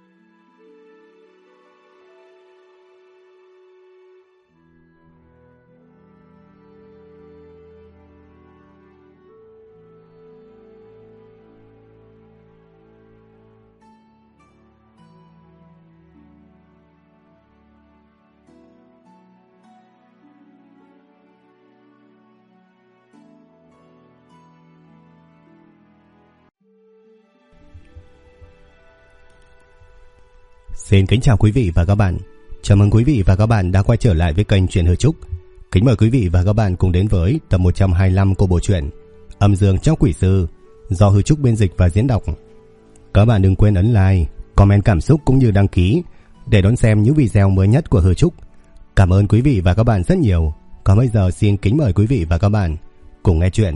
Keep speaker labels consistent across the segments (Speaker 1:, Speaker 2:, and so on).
Speaker 1: Xin kính chào quý vị và các bạn. Chào mừng quý vị và các bạn đã quay trở lại với kênh Truyện Hư Trúc. Kính mời quý vị và các bạn cùng đến với tập 125 của bộ truyện Âm Dương Chóc Quỷ Sư do Hư Trúc biên dịch và diễn đọc. Các bạn đừng quên ấn like, comment cảm xúc cũng như đăng ký để đón xem những video mới nhất của Hư Trúc. Cảm ơn quý vị và các bạn rất nhiều. Còn bây giờ xin kính mời quý vị và các bạn cùng nghe chuyện.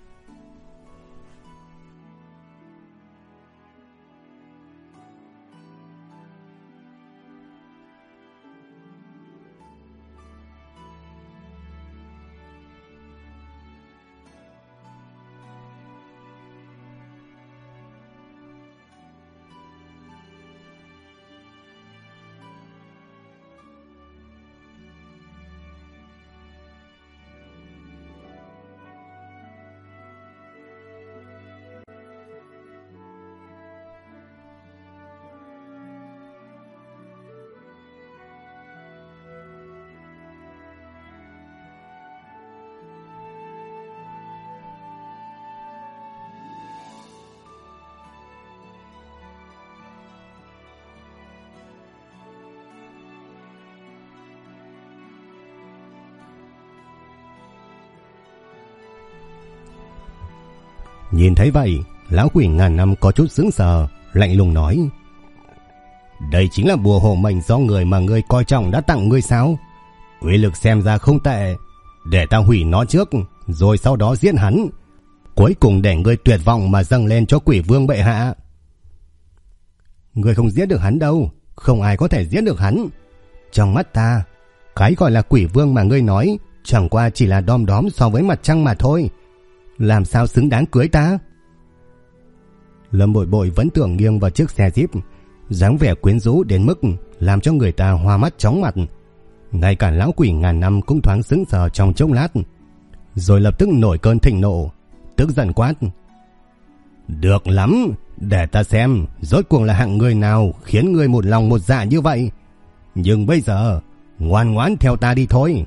Speaker 1: Nhìn thấy vậy, lão quỷ ngàn năm có chút sững sờ, lạnh lùng nói: "Đây chính là bùa hộ mệnh do người mà ngươi coi trọng đã tặng ngươi sao? Uy lực xem ra không tệ, để ta hủy nó trước, rồi sau đó giết hắn. Cuối cùng để ngươi tuyệt vọng mà dâng lên cho quỷ vương bệ hạ." "Ngươi không giết được hắn đâu, không ai có thể giết được hắn. Trong mắt ta, cái gọi là quỷ vương mà ngươi nói chẳng qua chỉ là đom đóm so với mặt trăng mà thôi. Làm sao xứng đáng cưới ta?" Lâm Bội Bội vẫn tưởng nghiêng vào chiếc xe Jeep, dáng vẻ quyến rũ đến mức làm cho người ta hoa mắt chóng mặt. Ngay cả lão quỷ ngàn năm cũng thoáng sững sờ trong chốc lát, rồi lập tức nổi cơn thịnh nộ, tức giận quát: "Được lắm, để ta xem rốt cuộc là hạng người nào khiến ngươi một lòng một dạ như vậy. Nhưng bây giờ ngoan ngoãn theo ta đi thôi."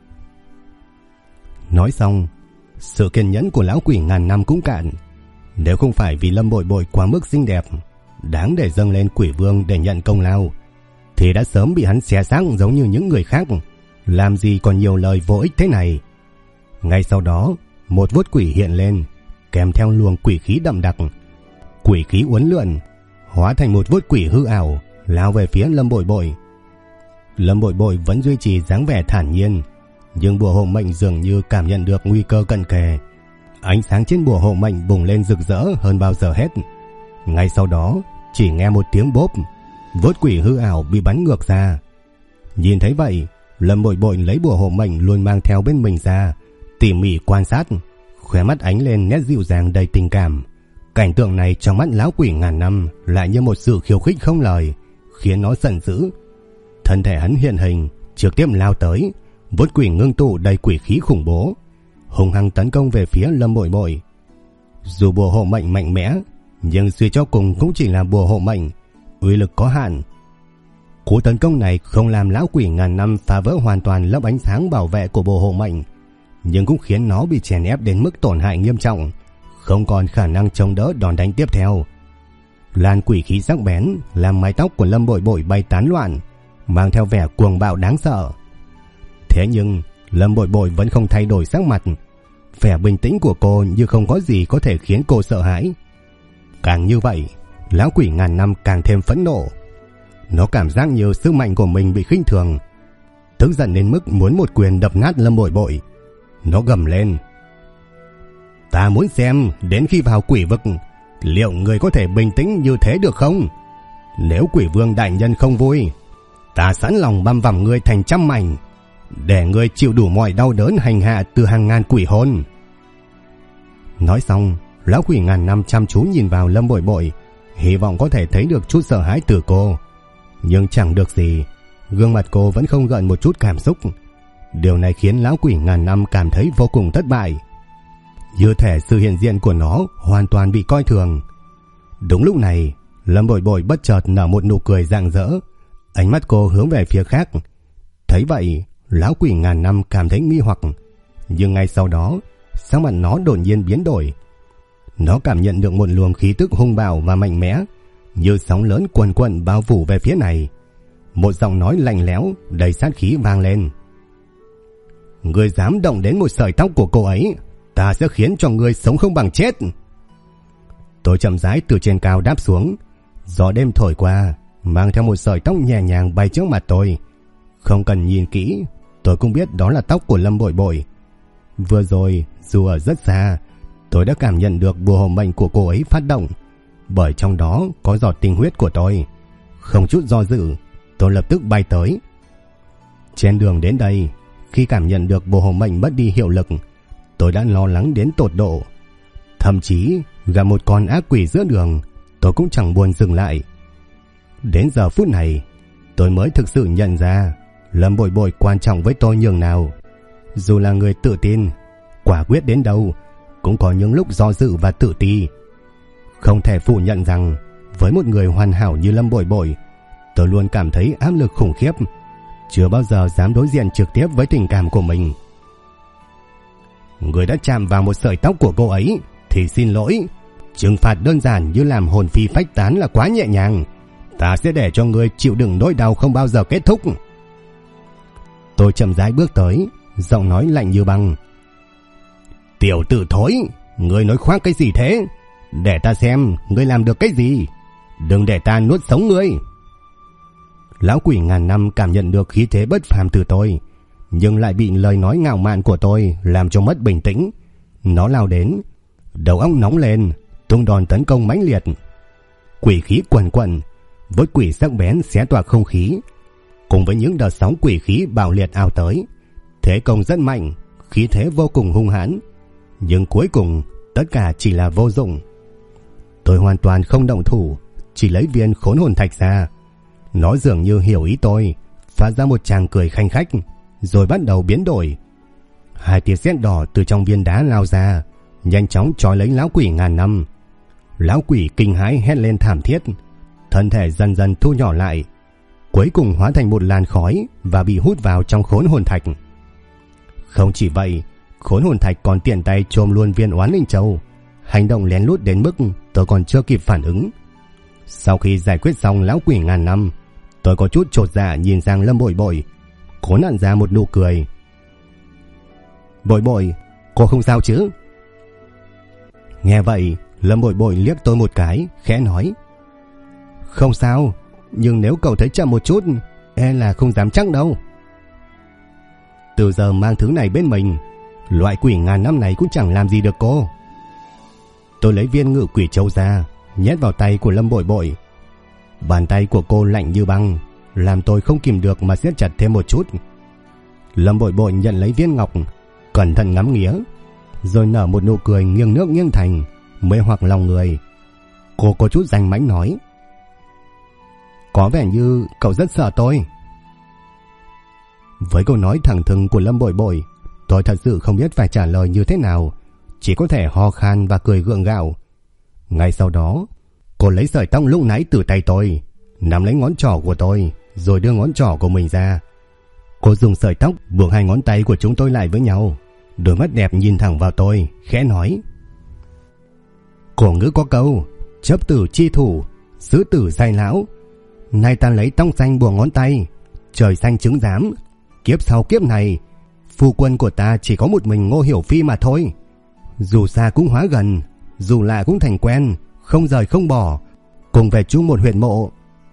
Speaker 1: Nói xong, sự kiên nhẫn của lão quỷ ngàn năm cũng cạn. Nếu không phải vì Lâm Bội Bội quá mức xinh đẹp, đáng để dâng lên quỷ vương để nhận công lao, thì đã sớm bị hắn xé xác giống như những người khác. Làm gì còn nhiều lời vô ích thế này. Ngay sau đó, một vuốt quỷ hiện lên, kèm theo luồng quỷ khí đậm đặc. Quỷ khí uốn lượn, hóa thành một vuốt quỷ hư ảo, lao về phía Lâm Bội Bội. Lâm Bội Bội vẫn duy trì dáng vẻ thản nhiên, nhưng bùa hộ mệnh dường như cảm nhận được nguy cơ cận kề. Ánh sáng trên bùa hộ mệnh bùng lên rực rỡ hơn bao giờ hết. Ngay sau đó, chỉ nghe một tiếng bốp, vuốt quỷ hư ảo bị bắn ngược ra. Nhìn thấy vậy, Lâm Bội Bội lấy bùa hộ mệnh luôn mang theo bên mình ra, tỉ mỉ quan sát, khóe mắt ánh lên nét dịu dàng đầy tình cảm. Cảnh tượng này trong mắt lão quỷ ngàn năm lại như một sự khiêu khích không lời, khiến nó giận dữ. Thân thể hắn hiện hình, trực tiếp lao tới, vuốt quỷ ngưng tụ đầy quỷ khí khủng bố, hung hăng tấn công về phía Lâm Bội Bội. Dù bùa hộ mệnh mạnh mẽ, nhưng suy cho cùng cũng chỉ là bùa hộ mệnh, uy lực có hạn. Cú tấn công này không làm lão quỷ ngàn năm phá vỡ hoàn toàn lớp ánh sáng bảo vệ của bùa hộ mệnh, nhưng cũng khiến nó bị chèn ép đến mức tổn hại nghiêm trọng, không còn khả năng chống đỡ đòn đánh tiếp theo. Làn quỷ khí sắc bén làm mái tóc của Lâm Bội Bội bay tán loạn, mang theo vẻ cuồng bạo đáng sợ. Thế nhưng Lâm Bội Bội vẫn không thay đổi sắc mặt, vẻ bình tĩnh của cô như không có gì có thể khiến cô sợ hãi. Càng như vậy, lão quỷ ngàn năm càng thêm phẫn nộ. Nó cảm giác như sức mạnh của mình bị khinh thường, tức giận đến mức muốn một quyền đập nát Lâm Bội Bội. Nó gầm lên: "Ta muốn xem đến khi vào quỷ vực, liệu người có thể bình tĩnh như thế được không? Nếu quỷ vương đại nhân không vui, ta sẵn lòng băm vằm ngươi thành trăm mảnh, để ngươi chịu đủ mọi đau đớn hành hạ từ hàng ngàn quỷ hồn." Nói xong, lão quỷ ngàn năm chăm chú nhìn vào Lâm Bội Bội, hy vọng có thể thấy được chút sợ hãi từ cô. Nhưng chẳng được gì, gương mặt cô vẫn không gợn một chút cảm xúc. Điều này khiến lão quỷ ngàn năm cảm thấy vô cùng thất bại. Như thể sự hiện diện của nó hoàn toàn bị coi thường. Đúng lúc này, Lâm Bội Bội bất chợt nở một nụ cười rạng rỡ. Ánh mắt cô hướng về phía khác. Thấy vậy, lão quỷ ngàn năm cảm thấy nghi hoặc. Nhưng ngay sau đó, sắc mặt nó đột nhiên biến đổi. Nó cảm nhận được một luồng khí tức hung bạo và mạnh mẽ, như sóng lớn cuồn cuộn bao phủ về phía này. Một giọng nói lạnh lẽo đầy sát khí vang lên. Ngươi dám động đến một sợi tóc của cô ấy, ta sẽ khiến cho ngươi sống không bằng chết. Tôi chậm rãi từ trên cao đáp xuống. Gió đêm thổi qua, mang theo một sợi tóc nhẹ nhàng bay trước mặt tôi. Không cần nhìn kỹ, tôi cũng biết đó là tóc của Lâm Bội Bội. Vừa rồi, dù ở rất xa, tôi đã cảm nhận được bùa hộ mệnh của cô ấy phát động, bởi trong đó có giọt tinh huyết của tôi. Không chút do dự, tôi lập tức bay tới. Trên đường đến đây, khi cảm nhận được bùa hộ mệnh mất đi hiệu lực, tôi đã lo lắng đến tột độ. Thậm chí gặp một con ác quỷ giữa đường, tôi cũng chẳng buồn dừng lại. Đến giờ phút này, tôi mới thực sự nhận ra Lâm Bội Bội quan trọng với tôi nhường nào. Dù là người tự tin, quả quyết đến đâu, cũng có những lúc do dự và tự ti. Không thể phủ nhận rằng với một người hoàn hảo như Lâm Bội Bội, tôi luôn cảm thấy áp lực khủng khiếp, chưa bao giờ dám đối diện trực tiếp với tình cảm của mình. Người đã chạm vào một sợi tóc của cô ấy thì xin lỗi. Trừng phạt đơn giản như làm hồn phi phách tán là quá nhẹ nhàng. Ta sẽ để cho người chịu đựng nỗi đau không bao giờ kết thúc. Tôi chậm rãi bước tới, giọng nói lạnh như băng. Tiểu tử thối, ngươi nói khoác cái gì thế? Để ta xem ngươi làm được cái gì. Đừng để ta nuốt sống ngươi. Lão quỷ ngàn năm cảm nhận được khí thế bất phàm từ tôi, nhưng lại bị lời nói ngạo mạn của tôi làm cho mất bình tĩnh. Nó lao đến, đầu óc nóng lên, tung đòn tấn công mãnh liệt. Quỷ khí quần quần, với quỷ sắc bén xé toạc không khí, cùng với những đợt sóng quỷ khí bạo liệt ào tới. Thế công rất mạnh, khí thế vô cùng hung hãn, nhưng cuối cùng tất cả chỉ là vô dụng. Tôi hoàn toàn không động thủ, chỉ lấy viên khốn hồn thạch ra. Nó dường như hiểu ý tôi, phát ra một tràng cười khanh khách, rồi bắt đầu biến đổi. Hai tia sét đỏ từ trong viên đá lao ra, nhanh chóng trói lấy lão quỷ ngàn năm. Lão quỷ kinh hãi hét lên thảm thiết, thân thể dần dần thu nhỏ lại, cuối cùng hóa thành một làn khói và bị hút vào trong khốn hồn thạch. Không chỉ vậy, khốn hồn thạch còn tiện tay chôm luôn viên oán linh châu, hành động lén lút đến mức tôi còn chưa kịp phản ứng. Sau khi giải quyết xong lão quỷ ngàn năm, tôi có chút chột dạ nhìn sang Lâm Bội Bội, cố nặn ra một nụ cười. Bội Bội, cô không sao chứ? Nghe vậy, Lâm Bội Bội liếc tôi một cái, khẽ nói. Không sao, nhưng nếu cậu thấy chậm một chút, e là không dám chắc đâu. Từ giờ mang thứ này bên mình, loại quỷ ngàn năm này cũng chẳng làm gì được cô. Tôi lấy viên ngự quỷ châu ra, nhét vào tay của Lâm Bội Bội. Bàn tay của cô lạnh như băng, làm tôi không kìm được mà siết chặt thêm một chút. Lâm Bội Bội nhận lấy viên ngọc, cẩn thận ngắm nghía, rồi nở một nụ cười nghiêng nước nghiêng thành, mê hoặc lòng người. Cô có chút danh mãnh nói. Có vẻ như cậu rất sợ tôi. Với câu nói thẳng thừng của Lâm Bội Bội, tôi thật sự không biết phải trả lời như thế nào, chỉ có thể ho khan và cười gượng gạo. Ngay sau đó, cô lấy sợi tóc lúc nãy từ tay tôi, nắm lấy ngón trỏ của tôi, rồi đưa ngón trỏ của mình ra. Cô dùng sợi tóc buộc hai ngón tay của chúng tôi lại với nhau, đôi mắt đẹp nhìn thẳng vào tôi, khẽ nói. Cổ ngữ có câu, chấp tử chi thủ, xứ tử sai lão. Nay ta lấy tóc xanh buộc ngón tay, trời xanh chứng giám. Kiếp sau kiếp này, phu quân của ta chỉ có một mình Ngô Hiểu Phi mà thôi. Dù xa cũng hóa gần, dù lạ cũng thành quen, không rời không bỏ, cùng về chung một huyệt mộ.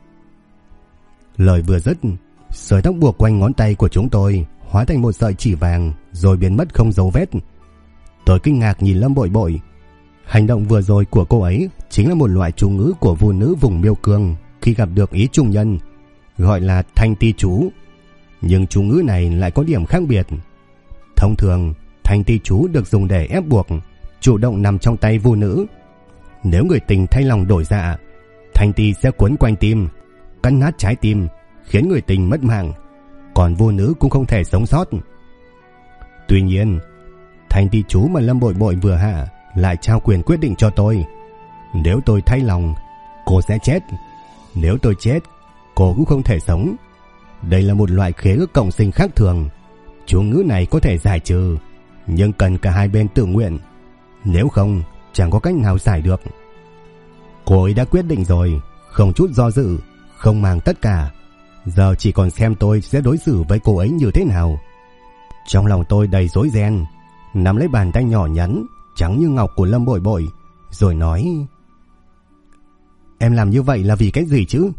Speaker 1: Lời vừa dứt, sợi tóc buộc quanh ngón tay của chúng tôi hóa thành một sợi chỉ vàng, rồi biến mất không dấu vết. Tôi kinh ngạc nhìn Lâm Bội Bội. Hành động vừa rồi của cô ấy chính là một loại chú ngữ của vu nữ vùng Miêu Cương khi gặp được ý trung nhân, gọi là thanh ti chú. Nhưng chú ngữ này lại có điểm khác biệt. Thông thường, thanh ti chú được dùng để ép buộc, chủ động nằm trong tay vu nữ. Nếu người tình thay lòng đổi dạ, Thanh ti sẽ quấn quanh tim, cắn nát trái tim, khiến người tình mất mạng, còn vô nữ cũng không thể sống sót. Tuy nhiên, thanh ti chú mà Lâm Bội Bội vừa hạ lại trao quyền quyết định cho tôi. Nếu tôi thay lòng, cô sẽ chết. Nếu tôi chết, cô cũng không thể sống. Đây là một loại khế ước cộng sinh khác thường. Chú ngữ này có thể giải trừ, nhưng cần cả hai bên tự nguyện. Nếu không, chẳng có cách nào giải được. Cô ấy đã quyết định rồi, không chút do dự, không màng tất cả. Giờ chỉ còn xem tôi sẽ đối xử với cô ấy như thế nào. Trong lòng tôi đầy rối ren, nắm lấy bàn tay nhỏ nhắn trắng như ngọc của Lâm Bội Bội, rồi nói: Em làm như vậy là vì cái gì chứ?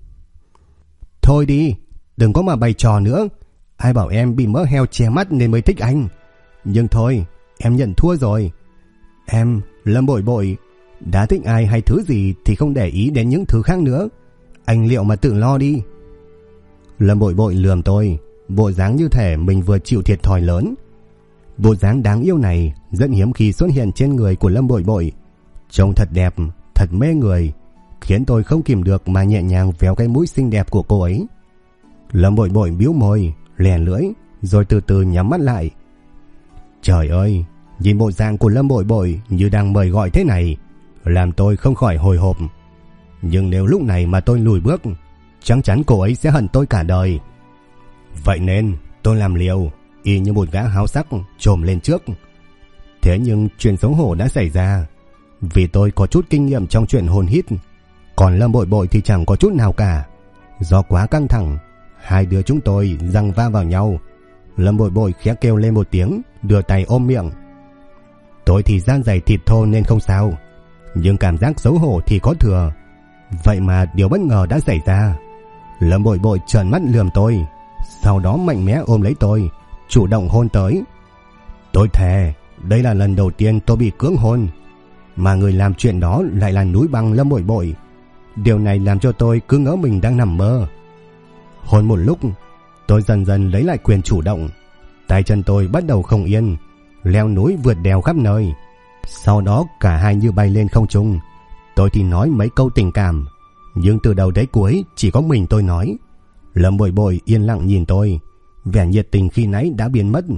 Speaker 1: Thôi đi, đừng có mà bày trò nữa. Ai bảo em bị mỡ heo che mắt nên mới thích anh. Nhưng thôi, em nhận thua rồi. Em, Lâm Bội Bội, đã thích ai hay thứ gì thì không để ý đến những thứ khác nữa. Anh liệu mà tự lo đi. Lâm Bội Bội lườm tôi, bộ dáng như thể mình vừa chịu thiệt thòi lớn. Bộ dáng đáng yêu này rất hiếm khi xuất hiện trên người của Lâm Bội Bội. Trông thật đẹp, thật mê người, khiến tôi không kìm được mà nhẹ nhàng véo cái mũi xinh đẹp của cô ấy. Lâm Bội Bội bĩu môi, lè lưỡi, rồi từ từ nhắm mắt lại. Trời ơi, nhìn bộ dạng của Lâm Bội Bội như đang mời gọi thế này, làm tôi không khỏi hồi hộp. Nhưng nếu lúc này mà tôi lùi bước, chắc chắn cô ấy sẽ hận tôi cả đời. Vậy nên tôi làm liều, y như một gã háo sắc trồm lên trước. Thế nhưng chuyện xấu hổ đã xảy ra, vì tôi có chút kinh nghiệm trong chuyện hôn hít, còn Lâm Bội Bội thì chẳng có chút nào cả. Do quá căng thẳng, hai đứa chúng tôi giằng va vào nhau. Lâm Bội Bội khẽ kêu lên một tiếng, đưa tay ôm miệng. Tôi thì da dày thịt thô nên không sao, nhưng cảm giác xấu hổ thì có thừa. Vậy mà điều bất ngờ đã xảy ra. Lâm Bội Bội trợn mắt lườm tôi, sau đó mạnh mẽ ôm lấy tôi, chủ động hôn tới. Tôi thề, đây là lần đầu tiên tôi bị cưỡng hôn, mà người làm chuyện đó lại là núi băng Lâm Bội Bội. Điều này làm cho tôi cứ ngỡ mình đang nằm mơ. Hôn một lúc, tôi dần dần lấy lại quyền chủ động. Tay chân tôi bắt đầu không yên, leo núi vượt đèo khắp nơi. Sau đó cả hai như bay lên không trung. Tôi thì nói mấy câu tình cảm, nhưng từ đầu đến cuối chỉ có mình tôi nói. Lâm Bội Bội yên lặng nhìn tôi, vẻ nhiệt tình khi nãy đã biến mất.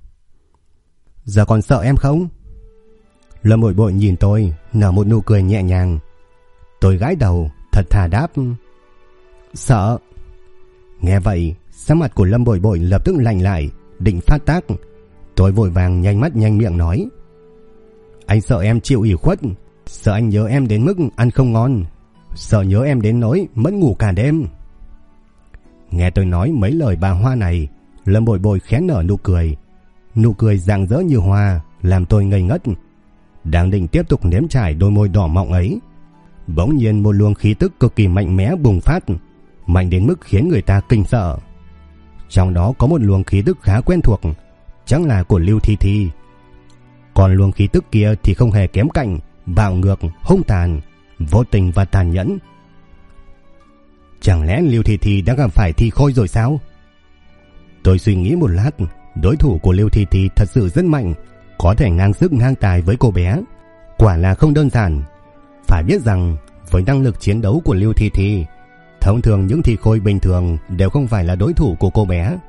Speaker 1: Giờ còn sợ em không? Lâm Bội Bội nhìn tôi, nở một nụ cười nhẹ nhàng. Tôi gãi đầu, thật thà đáp: Sợ. Nghe vậy, sắc mặt của Lâm Bội Bội lập tức lạnh lại, định phát tác. Tôi vội vàng nhanh mắt nhanh miệng nói: Anh sợ em chịu ủy khuất, sợ anh nhớ em đến mức ăn không ngon, sợ nhớ em đến nỗi mất ngủ cả đêm. Nghe tôi nói mấy lời bà hoa này, Lâm Bội Bội khẽ nở nụ cười rạng rỡ như hoa, làm tôi ngây ngất. Đang định tiếp tục nếm trải đôi môi đỏ mọng ấy, bỗng nhiên một luồng khí tức cực kỳ mạnh mẽ bùng phát, mạnh đến mức khiến người ta kinh sợ. Trong đó có một luồng khí tức khá quen thuộc, chắc là của Lưu Thi Thi. Còn luồng khí tức kia thì không hề kém cạnh, bạo ngược, hung tàn, vô tình và tàn nhẫn. Chẳng lẽ Lưu Thi Thi đã gặp phải Thi Khôi rồi sao? Tôi suy nghĩ một lát, đối thủ của Lưu Thi Thi thật sự rất mạnh, có thể ngang sức ngang tài với cô bé, quả là không đơn giản. Phải biết rằng với năng lực chiến đấu của Lưu Thi Thi, thông thường những Thi Khôi bình thường đều không phải là đối thủ của cô bé.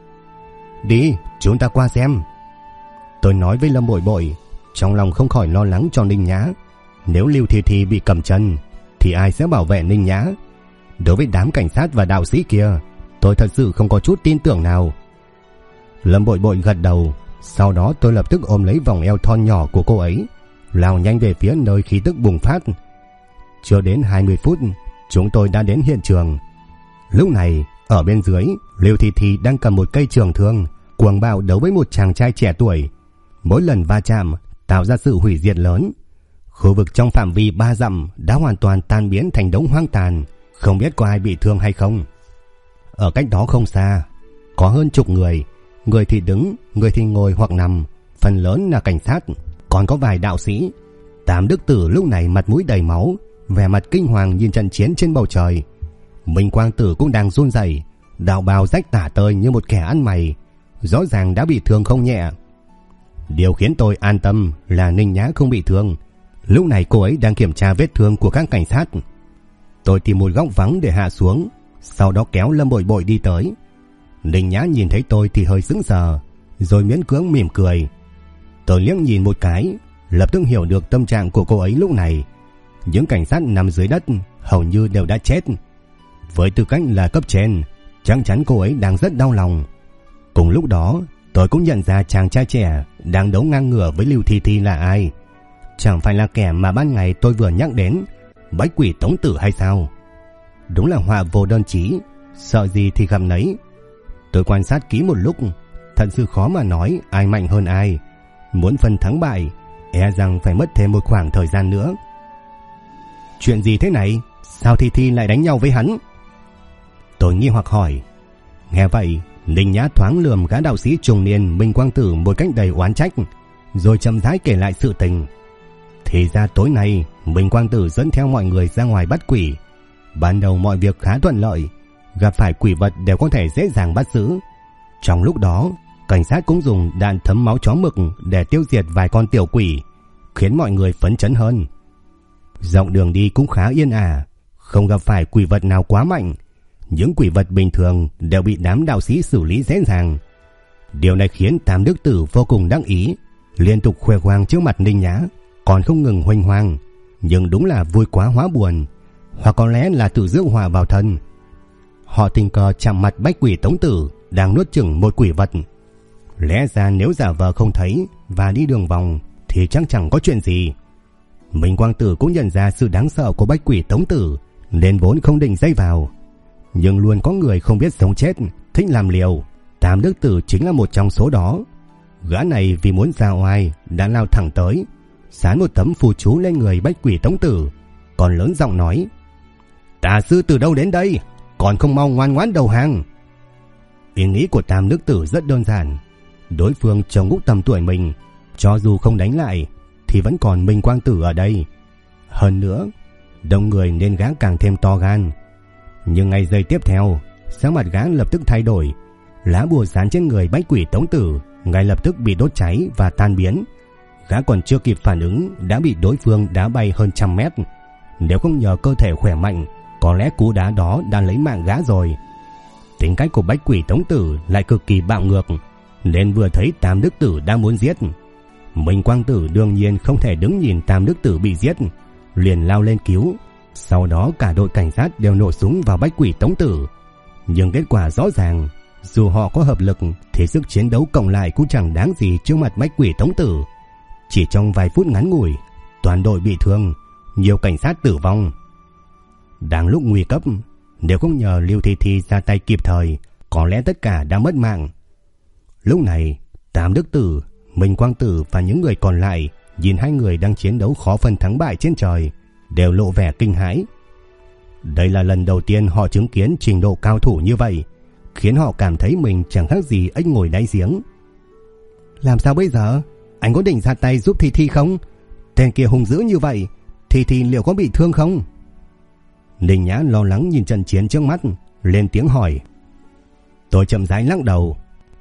Speaker 1: Đi, chúng ta qua xem. Tôi nói với Lâm Bội Bội, trong lòng không khỏi lo lắng cho Ninh Nhã. Nếu Lưu Thi Thi bị cầm chân thì ai sẽ bảo vệ Ninh Nhã? Đối với đám cảnh sát và đạo sĩ kia, tôi thật sự không có chút tin tưởng nào. Lâm Bội Bội gật đầu, sau đó tôi lập tức ôm lấy vòng eo thon nhỏ của cô ấy, lao nhanh về phía nơi khí tức bùng phát. Chưa đến 20 phút, chúng tôi đã đến hiện trường. Lúc này, ở bên dưới, Lưu Thi Thi đang cầm một cây trường thương, cuồng bạo đấu với một chàng trai trẻ tuổi. Mỗi lần va chạm tạo ra sự hủy diệt lớn. Khu vực trong phạm vi 3 dặm đã hoàn toàn tan biến thành đống hoang tàn, không biết có ai bị thương hay không. Ở cách đó không xa, có hơn chục người, người thì đứng, người thì ngồi hoặc nằm, phần lớn là cảnh sát, còn có vài đạo sĩ. Tám đức tử lúc này mặt mũi đầy máu, vẻ mặt kinh hoàng nhìn trận chiến trên bầu trời. Minh Quang Tử cũng đang run rẩy, đạo bào rách tả tơi như một kẻ ăn mày, rõ ràng đã bị thương không nhẹ. Điều khiến tôi an tâm là Ninh Nhã không bị thương. Lúc này cô ấy đang kiểm tra vết thương của các cảnh sát. Tôi tìm một góc vắng để hạ xuống, sau đó kéo Lâm Bội Bội đi tới. Ninh Nhã nhìn thấy tôi thì hơi sững sờ, rồi miễn cưỡng mỉm cười. Tôi liếc nhìn một cái, lập tức hiểu được tâm trạng của cô ấy lúc này. Những cảnh sát nằm dưới đất hầu như đều đã chết. Với tư cách là cấp trên, chắc chắn cô ấy đang rất đau lòng. Cùng lúc đó, tôi cũng nhận ra chàng trai trẻ đang đấu ngang ngửa với Lưu Thi Thi là ai. Chẳng phải là kẻ mà ban ngày tôi vừa nhắc đến, Bách Quỷ Tống Tử hay sao? Đúng là họa vô đơn chí, sợ gì thì gặp nấy. Tôi quan sát kỹ một lúc, thật sự khó mà nói ai mạnh hơn ai. Muốn phân thắng bại, e rằng phải mất thêm một khoảng thời gian nữa. Chuyện gì thế này? Sao Thi Thi lại đánh nhau với hắn? Tôi nghi hoặc hỏi. Nghe vậy, Ninh Nhã thoáng lườm gã đạo sĩ trung niên Minh Quang Tử một cách đầy oán trách, rồi chậm rãi kể lại sự tình. Thì ra tối nay Minh Quang Tử dẫn theo mọi người ra ngoài bắt quỷ. Ban đầu mọi việc khá thuận lợi, gặp phải quỷ vật đều có thể dễ dàng bắt giữ. Trong lúc đó, cảnh sát cũng dùng đạn thấm máu chó mực để tiêu diệt vài con tiểu quỷ, khiến mọi người phấn chấn hơn. Dọc đường đi cũng khá yên ả, không gặp phải quỷ vật nào quá mạnh. Những quỷ vật bình thường đều bị đám đạo sĩ xử lý dễ dàng. Điều này khiến Tam Đức Tử vô cùng đắc ý, liên tục khoe khoang trước mặt Ninh Nhã, còn không ngừng huênh hoang. Nhưng đúng là vui quá hóa buồn, hoặc có lẽ là tự rước họa vào thân. Họ tình cờ chạm mặt Bách Quỷ Tống Tử đang nuốt chửng một quỷ vật. Lẽ ra nếu giả vờ không thấy và đi đường vòng thì chắc chẳng có chuyện gì. Minh Quang Tử cũng nhận ra sự đáng sợ của Bách Quỷ Tống Tử, nên vốn không định dây vào. Nhưng luôn có người không biết sống chết, thích làm liều. Tam Đức Tử chính là một trong số đó. Gã này vì muốn ra oai đã lao thẳng tới, dán một tấm phù chú lên người Bách Quỷ Tống Tử, còn lớn giọng nói: Tà sư từ đâu đến đây, còn không mau ngoan ngoãn đầu hàng. Ý nghĩ của Tam Đức Tử rất đơn giản. Đối phương trông ngút tầm tuổi mình, cho dù không đánh lại thì vẫn còn Minh Quang Tử ở đây. Hơn nữa, đông người nên gã càng thêm to gan. Nhưng ngay giây tiếp theo, sắc mặt gã lập tức thay đổi. Lá bùa dán trên người Bách Quỷ Tống Tử ngay lập tức bị đốt cháy và tan biến. Gã còn chưa kịp phản ứng đã bị đối phương đá bay hơn 100 mét. Nếu không nhờ cơ thể khỏe mạnh, có lẽ cú đá đó đã lấy mạng gã rồi. Tính cách của Bách Quỷ Tống Tử lại cực kỳ bạo ngược, nên vừa thấy Tam Đức Tử đang muốn giết, Minh Quang Tử đương nhiên không thể đứng nhìn Tam Đức Tử bị giết, liền lao lên cứu. Sau đó cả đội cảnh sát đều nổ súng vào Bách Quỷ Tống Tử. Nhưng kết quả rõ ràng, dù họ có hợp lực thì sức chiến đấu cộng lại cũng chẳng đáng gì trước mặt Bách Quỷ Tống Tử. Chỉ trong vài phút ngắn ngủi, toàn đội bị thương, nhiều cảnh sát tử vong. Đang lúc nguy cấp, nếu không nhờ Lưu Thi Thi ra tay kịp thời, có lẽ tất cả đã mất mạng. Lúc này, Tam Đức Tử, Minh Quang Tử và những người còn lại nhìn hai người đang chiến đấu khó phân thắng bại trên trời, đều lộ vẻ kinh hãi. Đây là lần đầu tiên họ chứng kiến trình độ cao thủ như vậy, khiến họ cảm thấy mình chẳng khác gì ếch ngồi đáy giếng. Làm sao bây giờ? Anh có định ra tay giúp Thi Thi không? Tên kia hung dữ như vậy, Thi Thi liệu có bị thương không? Ninh Nhã lo lắng nhìn trận chiến trước mắt, lên tiếng hỏi. Tôi chậm rãi lắc đầu.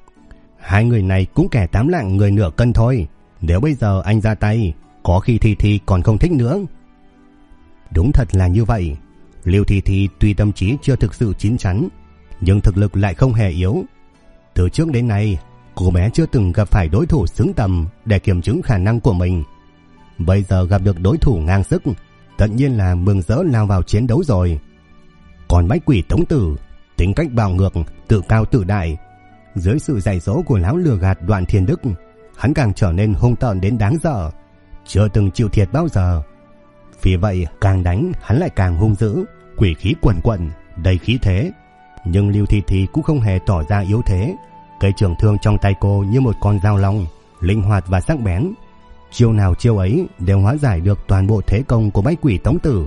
Speaker 1: Hai người này cũng kẻ tám lạng người nửa cân thôi. Nếu bây giờ anh ra tay, có khi Thi Thi còn không thích nữa. Đúng thật là như vậy. Lưu Thi Thi tuy tâm trí chưa thực sự chín chắn, nhưng thực lực lại không hề yếu. Từ trước đến nay, cô bé chưa từng gặp phải đối thủ xứng tầm để kiểm chứng khả năng của mình. Bây giờ gặp được đối thủ ngang sức, tất nhiên là mừng rỡ lao vào chiến đấu rồi. Còn Bách Quỷ Tống Tử, tính cách bạo ngược, tự cao tự đại, dưới sự dạy dỗ của lão lừa gạt Đoạn Thiên Đức, hắn càng trở nên hung tợn đến đáng sợ, chưa từng chịu thiệt bao giờ. Vì vậy càng đánh hắn lại càng hung dữ, quỷ khí quần quận, đầy khí thế. Nhưng Lưu Thi Thi cũng không hề tỏ ra yếu thế. Cây trường thương trong tay cô như một con dao long, linh hoạt và sắc bén. Chiêu nào chiêu ấy đều hóa giải được toàn bộ thế công của Bách Quỷ Tống Tử.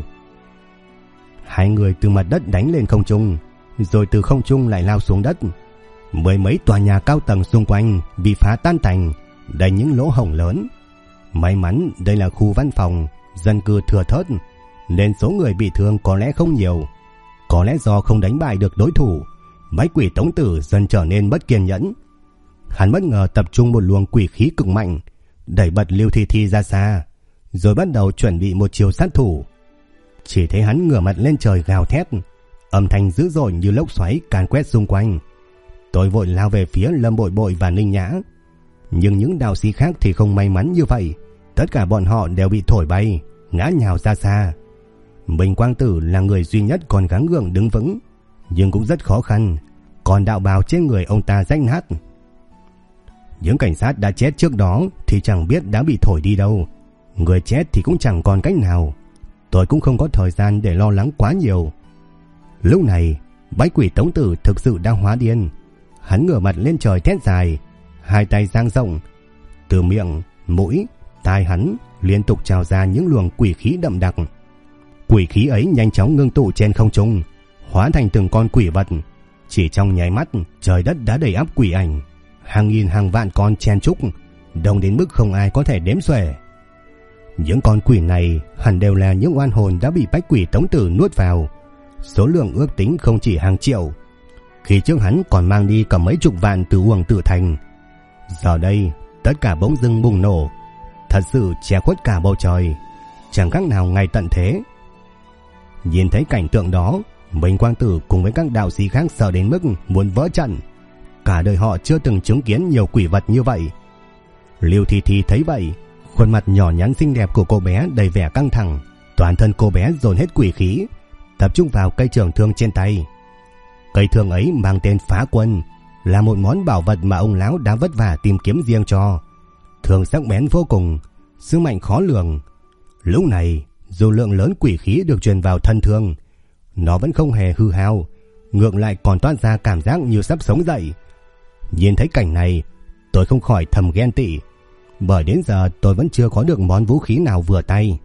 Speaker 1: Hai người từ mặt đất đánh lên không trung, rồi từ không trung lại lao xuống đất. Mười mấy tòa nhà cao tầng xung quanh bị phá tan tành, đầy những lỗ hổng lớn. May mắn đây là khu văn phòng, dân cư thưa thớt, nên số người bị thương có lẽ không nhiều. Có lẽ do không đánh bại được đối thủ, Bách Quỷ Tống Tử dần trở nên bất kiên nhẫn. Hắn bất ngờ tập trung một luồng quỷ khí cực mạnh, đẩy bật Lưu Thi Thi ra xa, rồi bắt đầu chuẩn bị một chiêu sát thủ. Chỉ thấy hắn ngửa mặt lên trời gào thét, âm thanh dữ dội như lốc xoáy càn quét xung quanh. Tôi vội lao về phía Lâm Bội Bội và Ninh Nhã. Nhưng những đạo sĩ khác thì không may mắn như vậy. Tất cả bọn họ đều bị thổi bay, ngã nhào ra xa. Bình Quang Tử là người duy nhất còn gắng gượng đứng vững, nhưng cũng rất khó khăn. Còn đạo bào trên người ông ta rách nát. Những cảnh sát đã chết trước đó thì chẳng biết đã bị thổi đi đâu. Người chết thì cũng chẳng còn cách nào. Tôi cũng không có thời gian để lo lắng quá nhiều. Lúc này Bách Quỷ Tống Tử thực sự đang hóa điên. Hắn ngửa mặt lên trời thét dài, hai tay dang rộng. Từ miệng, mũi, tai hắn liên tục trào ra những luồng quỷ khí đậm đặc. Quỷ khí ấy nhanh chóng ngưng tụ trên không trung, hóa thành từng con quỷ vật. Chỉ trong nháy mắt, trời đất đã đầy ắp quỷ ảnh, hàng nghìn hàng vạn con chen chúc, đông đến mức không ai có thể đếm xuể. Những con quỷ này hẳn đều là những oan hồn đã bị Bách Quỷ Tống Tử nuốt vào. Số lượng ước tính không chỉ hàng triệu. Khi trước hắn còn mang đi cả mấy chục vạn từ Uổng Tử Thành. Giờ đây tất cả bỗng dưng bùng nổ, thật sự che khuất cả bầu trời, chẳng khác nào ngày tận thế. Nhìn thấy cảnh tượng đó, Bình Quang Tử cùng với các đạo sĩ khác sợ đến mức muốn vỡ trận. Cả đời họ chưa từng chứng kiến nhiều quỷ vật như vậy. Lưu Thi Thi thấy vậy, khuôn mặt nhỏ nhắn xinh đẹp của cô bé đầy vẻ căng thẳng. Toàn thân cô bé dồn hết quỷ khí, tập trung vào cây trường thương trên tay. Cây thương ấy mang tên Phá Quân, là một món bảo vật mà ông lão đã vất vả tìm kiếm riêng cho. Thương sắc bén vô cùng, sức mạnh khó lường. Lúc này, dù lượng lớn quỷ khí được truyền vào thân thương, nó vẫn không hề hư hao, ngược lại còn toát ra cảm giác như sắp sống dậy. Nhìn thấy cảnh này, tôi không khỏi thầm ghen tị, bởi đến giờ tôi vẫn chưa có được món vũ khí nào vừa tay.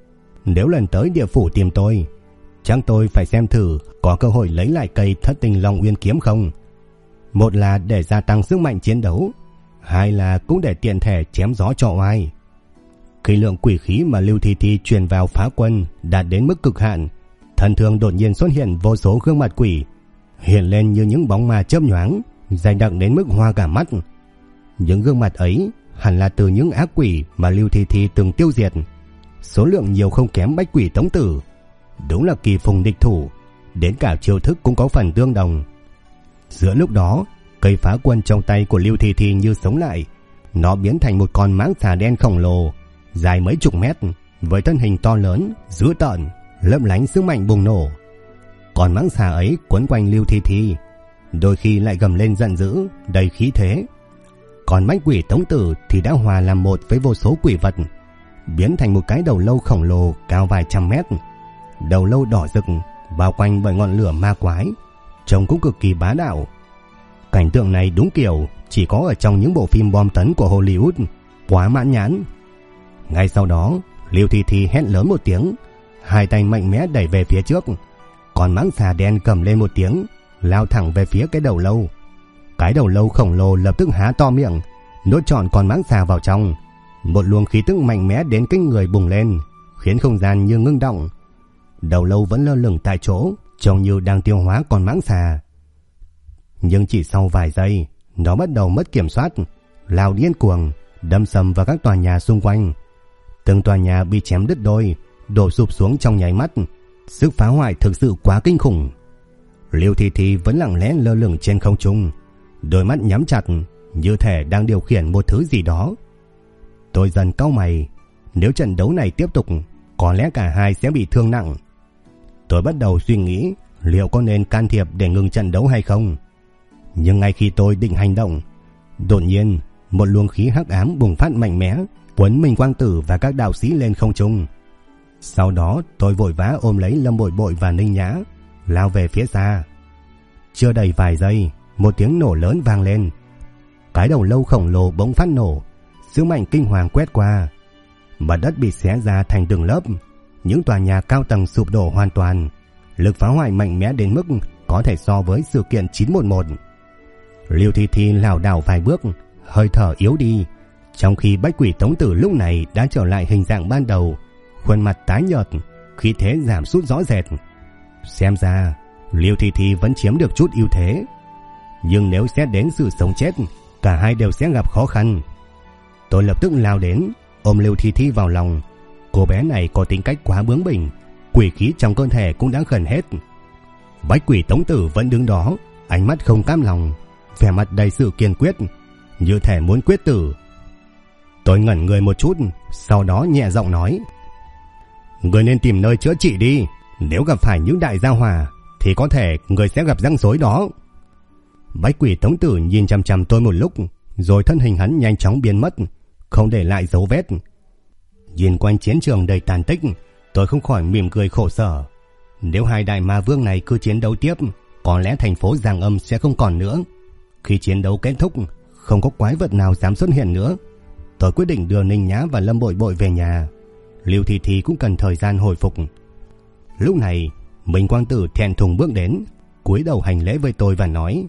Speaker 1: Nếu lần tới địa phủ tìm tôi, chắc tôi phải xem thử có cơ hội lấy lại cây Thất Tình Long Uyên kiếm không. Một là để gia tăng sức mạnh chiến đấu, hai là cũng để tiện thể chém gió cho oai. Khi lượng quỷ khí mà Lưu Thi Thi truyền vào Phá Quân đạt đến mức cực hạn, thân thương đột nhiên xuất hiện vô số gương mặt quỷ, hiện lên như những bóng ma chớp nhoáng, dày đặc đến mức hoa cả mắt. Những gương mặt ấy hẳn là từ những ác quỷ mà Lưu Thi Thi từng tiêu diệt, số lượng nhiều không kém Bách Quỷ Tống Tử. Đúng là kỳ phùng địch thủ, đến cả chiêu thức cũng có phần tương đồng. Giữa lúc đó, cây Phá Quân trong tay của Lưu Thi Thi như sống lại. Nó biến thành một con mãng xà đen khổng lồ, dài mấy chục mét, với thân hình to lớn, dữ tợn, lấp lánh sức mạnh bùng nổ. Con mãng xà ấy quấn quanh Lưu Thi Thi, đôi khi lại gầm lên giận dữ, đầy khí thế. Còn Bách Quỷ Tống Tử thì đã hòa làm một với vô số quỷ vật, biến thành một cái đầu lâu khổng lồ cao vài trăm mét. Đầu lâu đỏ rực, bao quanh bởi ngọn lửa ma quái, trông cũng cực kỳ bá đạo. Cảnh tượng này đúng kiểu chỉ có ở trong những bộ phim bom tấn của Hollywood, quá mãn nhãn. Ngay sau đó, Lưu Thi Thi hét lớn một tiếng, hai tay mạnh mẽ đẩy về phía trước. Còn mãng xà đen cầm lên một tiếng, lao thẳng về phía cái đầu lâu. Cái đầu lâu khổng lồ lập tức há to miệng, nuốt trọn con mãng xà vào trong. Một luồng khí tức mạnh mẽ đến kinh người bùng lên, khiến không gian như ngưng động. Đầu lâu vẫn lơ lửng tại chỗ, trông như đang tiêu hóa con mãng xà. Nhưng chỉ sau vài giây, nó bắt đầu mất kiểm soát, lao điên cuồng, đâm sầm vào các tòa nhà xung quanh. Từng tòa nhà bị chém đứt đôi, đổ sụp xuống trong nháy mắt. Sức phá hoại thực sự quá kinh khủng. Lưu Thi Thi vẫn lặng lẽ lơ lửng trên không trung, đôi mắt nhắm chặt, như thể đang điều khiển một thứ gì đó. Tôi dần cau mày, nếu trận đấu này tiếp tục, có lẽ cả hai sẽ bị thương nặng. Tôi bắt đầu suy nghĩ liệu có nên can thiệp để ngừng trận đấu hay không. Nhưng ngay khi tôi định hành động, đột nhiên một luồng khí hắc ám bùng phát mạnh mẽ, cuốn Minh Quang Tử và các đạo sĩ lên không trung. Sau đó tôi vội vã ôm lấy Lâm Bội Bội và Ninh Nhã, lao về phía xa. Chưa đầy vài giây, một tiếng nổ lớn vang lên. Cái đầu lâu khổng lồ bỗng phát nổ, sức mạnh kinh hoàng quét qua. Mặt đất bị xé ra thành từng lớp, những tòa nhà cao tầng sụp đổ hoàn toàn. Lực phá hoại mạnh mẽ đến mức có thể so với sự kiện 911. Lưu Thi Thi lảo đảo vài bước, hơi thở yếu đi, trong khi Bách Quỷ Tống Tử lúc này đã trở lại hình dạng ban đầu, khuôn mặt tái nhợt, khí thế giảm sút rõ rệt. Xem ra Lưu Thi Thi vẫn chiếm được chút ưu thế, nhưng nếu xét đến sự sống chết, cả hai đều sẽ gặp khó khăn. Tôi lập tức lao đến, ôm Lưu Thi Thi vào lòng. Cô bé này có tính cách quá bướng bỉnh, quỷ khí trong cơ thể cũng đã gần hết. Bách quỷ Tống Tử vẫn đứng đó, ánh mắt không cam lòng, vẻ mặt đầy sự kiên quyết, như thể muốn quyết tử. Tôi ngẩn người một chút, sau đó nhẹ giọng nói: người nên tìm nơi chữa trị đi. Nếu gặp phải những đại gia hỏa thì có thể người sẽ gặp rắc rối đó. Bách quỷ Tống Tử nhìn chằm chằm tôi một lúc, rồi thân hình hắn nhanh chóng biến mất, không để lại dấu vết. Nhìn quanh chiến trường đầy tàn tích, tôi không khỏi mỉm cười khổ sở. Nếu hai đại ma vương này cứ chiến đấu tiếp, có lẽ thành phố Giang Âm sẽ không còn nữa. Khi chiến đấu kết thúc, không có quái vật nào dám xuất hiện nữa. Tôi quyết định đưa Ninh Nhã và Lâm Bội Bội về nhà. Lưu Thi Thi cũng cần thời gian hồi phục. Lúc này, Minh Quang Tử thẹn thùng bước đến, cúi đầu hành lễ với tôi và nói: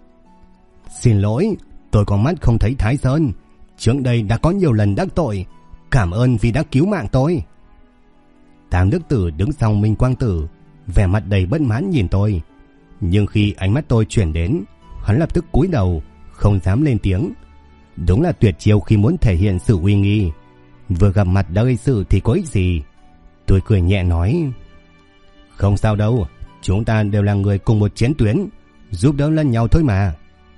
Speaker 1: xin lỗi, tôi có mắt không thấy Thái Sơn. Trước đây đã có nhiều lần đắc tội, cảm ơn vì đã cứu mạng tôi. Tam Đức Tử đứng sau Minh Quang Tử, vẻ mặt đầy bất mãn nhìn tôi. Nhưng khi ánh mắt tôi chuyển đến, hắn lập tức cúi đầu, không dám lên tiếng. Đúng là tuyệt chiêu khi muốn thể hiện sự uy nghi. Vừa gặp mặt đã gây sự thì có ích gì. Tôi cười nhẹ nói: không sao đâu, chúng ta đều là người cùng một chiến tuyến, giúp đỡ lẫn nhau thôi mà.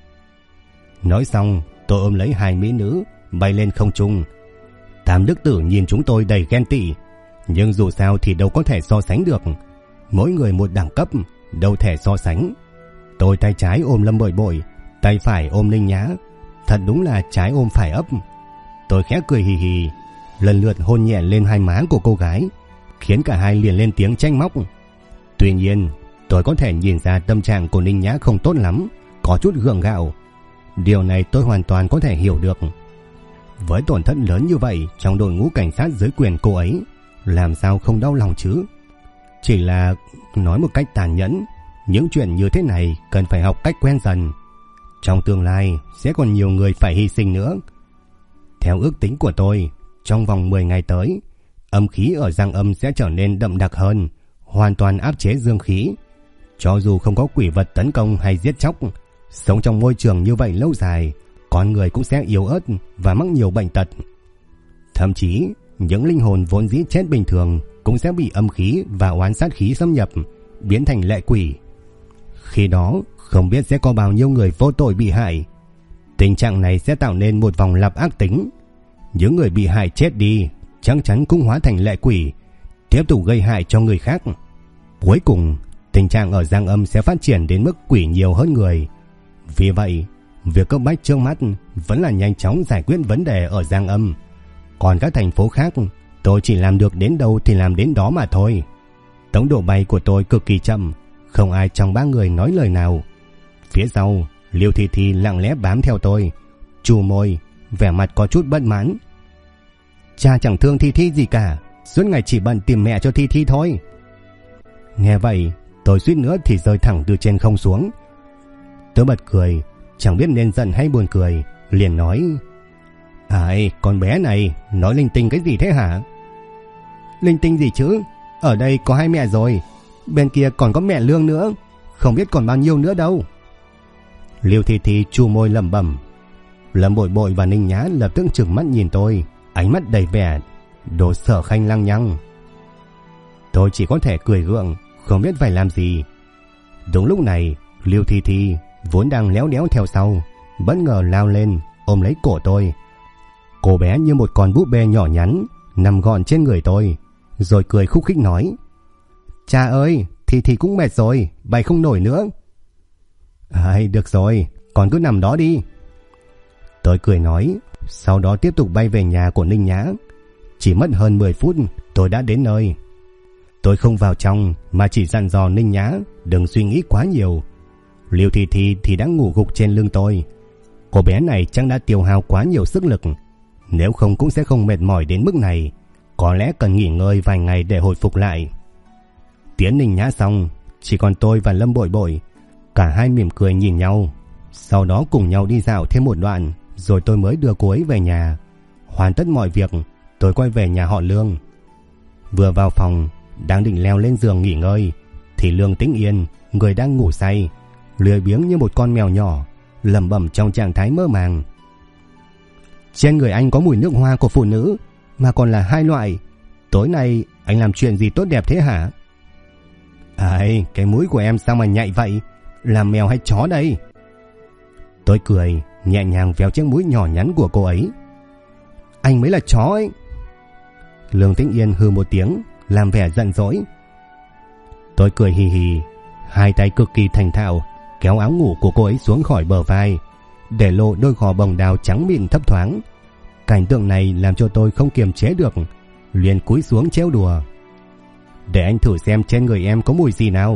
Speaker 1: Nói xong, tôi ôm lấy hai mỹ nữ, bay lên không trung. Tam Đức Tử nhìn chúng tôi đầy ghen tị, nhưng dù sao thì đâu có thể so sánh được. Mỗi người một đẳng cấp, đâu thể so sánh. Tôi tay trái ôm Lâm Bội Bội, tay phải ôm Ninh Nhã. Thật đúng là trái ôm phải ấp. Tôi khẽ cười hì hì, lần lượt hôn nhẹ lên hai má của cô gái, khiến cả hai liền lên tiếng tranh móc. Tuy nhiên, tôi có thể nhìn ra tâm trạng của Ninh Nhã không tốt lắm, có chút gượng gạo. Điều này tôi hoàn toàn có thể hiểu được. Với tổn thất lớn như vậy trong đội ngũ cảnh sát dưới quyền cô ấy, làm sao không đau lòng chứ? Chỉ là nói một cách tàn nhẫn, những chuyện như thế này cần phải học cách quen dần. Trong tương lai sẽ còn nhiều người phải hy sinh nữa. Theo ước tính của tôi, trong vòng 10 ngày tới, âm khí ở Giang Âm sẽ trở nên đậm đặc hơn, hoàn toàn áp chế dương khí. Cho dù không có quỷ vật tấn công hay giết chóc, sống trong môi trường như vậy lâu dài, con người cũng sẽ yếu ớt và mắc nhiều bệnh tật. Thậm chí, những linh hồn vốn dĩ chết bình thường cũng sẽ bị âm khí và oán sát khí xâm nhập, biến thành lệ quỷ. Khi đó, không biết sẽ có bao nhiêu người vô tội bị hại. Tình trạng này sẽ tạo nên một vòng lặp ác tính. Những người bị hại chết đi, chắc chắn cũng hóa thành lệ quỷ, tiếp tục gây hại cho người khác. Cuối cùng, tình trạng ở Giang Âm sẽ phát triển đến mức quỷ nhiều hơn người. Vì vậy, việc cấp bách trước mắt vẫn là nhanh chóng giải quyết vấn đề ở Giang Âm. Còn các thành phố khác, tôi chỉ làm được đến đâu thì làm đến đó mà thôi. Tốc độ bay của tôi cực kỳ chậm, không ai trong ba người nói lời nào. Phía sau, Liêu Thi Thi lặng lẽ bám theo tôi, trù môi, vẻ mặt có chút bất mãn. Cha chẳng thương Thi Thi gì cả, suốt ngày chỉ bận tìm mẹ cho Thi Thi thôi. Nghe vậy, tôi suýt nữa thì rơi thẳng từ trên không xuống. Tôi bật cười, chẳng biết nên giận hay buồn cười, liền nói: ai, con bé này nói linh tinh cái gì thế hả? Linh tinh gì chứ, ở đây có hai mẹ rồi, bên kia còn có mẹ Lương nữa, không biết còn bao nhiêu nữa đâu. Liêu Thi Thi chu môi lẩm bẩm. Lâm Bội Bội và Ninh Nhã lập tức trừng mắt nhìn tôi, ánh mắt đầy vẻ đồ sở khanh lăng nhăng. Tôi chỉ có thể cười gượng, không biết phải làm gì. Đúng lúc này, Liêu Thi Thi vốn đang léo đéo theo sau, bất ngờ lao lên ôm lấy cổ tôi. Cô bé như một con búp bê nhỏ nhắn nằm gọn trên người tôi, rồi cười khúc khích nói: cha ơi, Thi Thi cũng mệt rồi, bay không nổi nữa. Ai, được rồi, con cứ nằm đó đi. Tôi cười nói, sau đó tiếp tục bay về nhà của Ninh Nhã. Chỉ mất hơn 10 phút tôi đã đến nơi. Tôi không vào trong mà chỉ dặn dò Ninh Nhã đừng suy nghĩ quá nhiều. Liêu Thi Thi thì đã ngủ gục trên lưng tôi. Cô bé này chắc đã tiêu hao quá nhiều sức lực, nếu không cũng sẽ không mệt mỏi đến mức này. Có lẽ cần nghỉ ngơi vài ngày để hồi phục lại. Tiễn Ninh Nhã xong, chỉ còn tôi và Lâm Bội Bội. Cả hai mỉm cười nhìn nhau, sau đó cùng nhau đi dạo thêm một đoạn, rồi tôi mới đưa cô ấy về nhà. Hoàn tất mọi việc, tôi quay về nhà họ Lương. Vừa vào phòng, đang định leo lên giường nghỉ ngơi, thì Lương Tĩnh Yên, người đang ngủ say, lười biếng như một con mèo nhỏ, lẩm bẩm trong trạng thái mơ màng: trên người anh có mùi nước hoa của phụ nữ, mà còn là hai loại. Tối nay anh làm chuyện gì tốt đẹp thế hả? Ai, cái mũi của em sao mà nhạy vậy? Là mèo hay chó đây? Tôi cười, nhẹ nhàng véo chiếc mũi nhỏ nhắn của cô ấy. Anh mới là chó ấy. Lương Tĩnh Yên hừ một tiếng, làm vẻ giận dỗi. Tôi cười hì hì, hai tay cực kỳ thành thạo kéo áo ngủ của cô ấy xuống khỏi bờ vai, để lộ đôi gò bồng đào trắng mịn thấp thoáng. Cảnh tượng này làm cho tôi không kiềm chế được, liền cúi xuống trêu đùa. Để anh thử xem trên người em có mùi gì nào.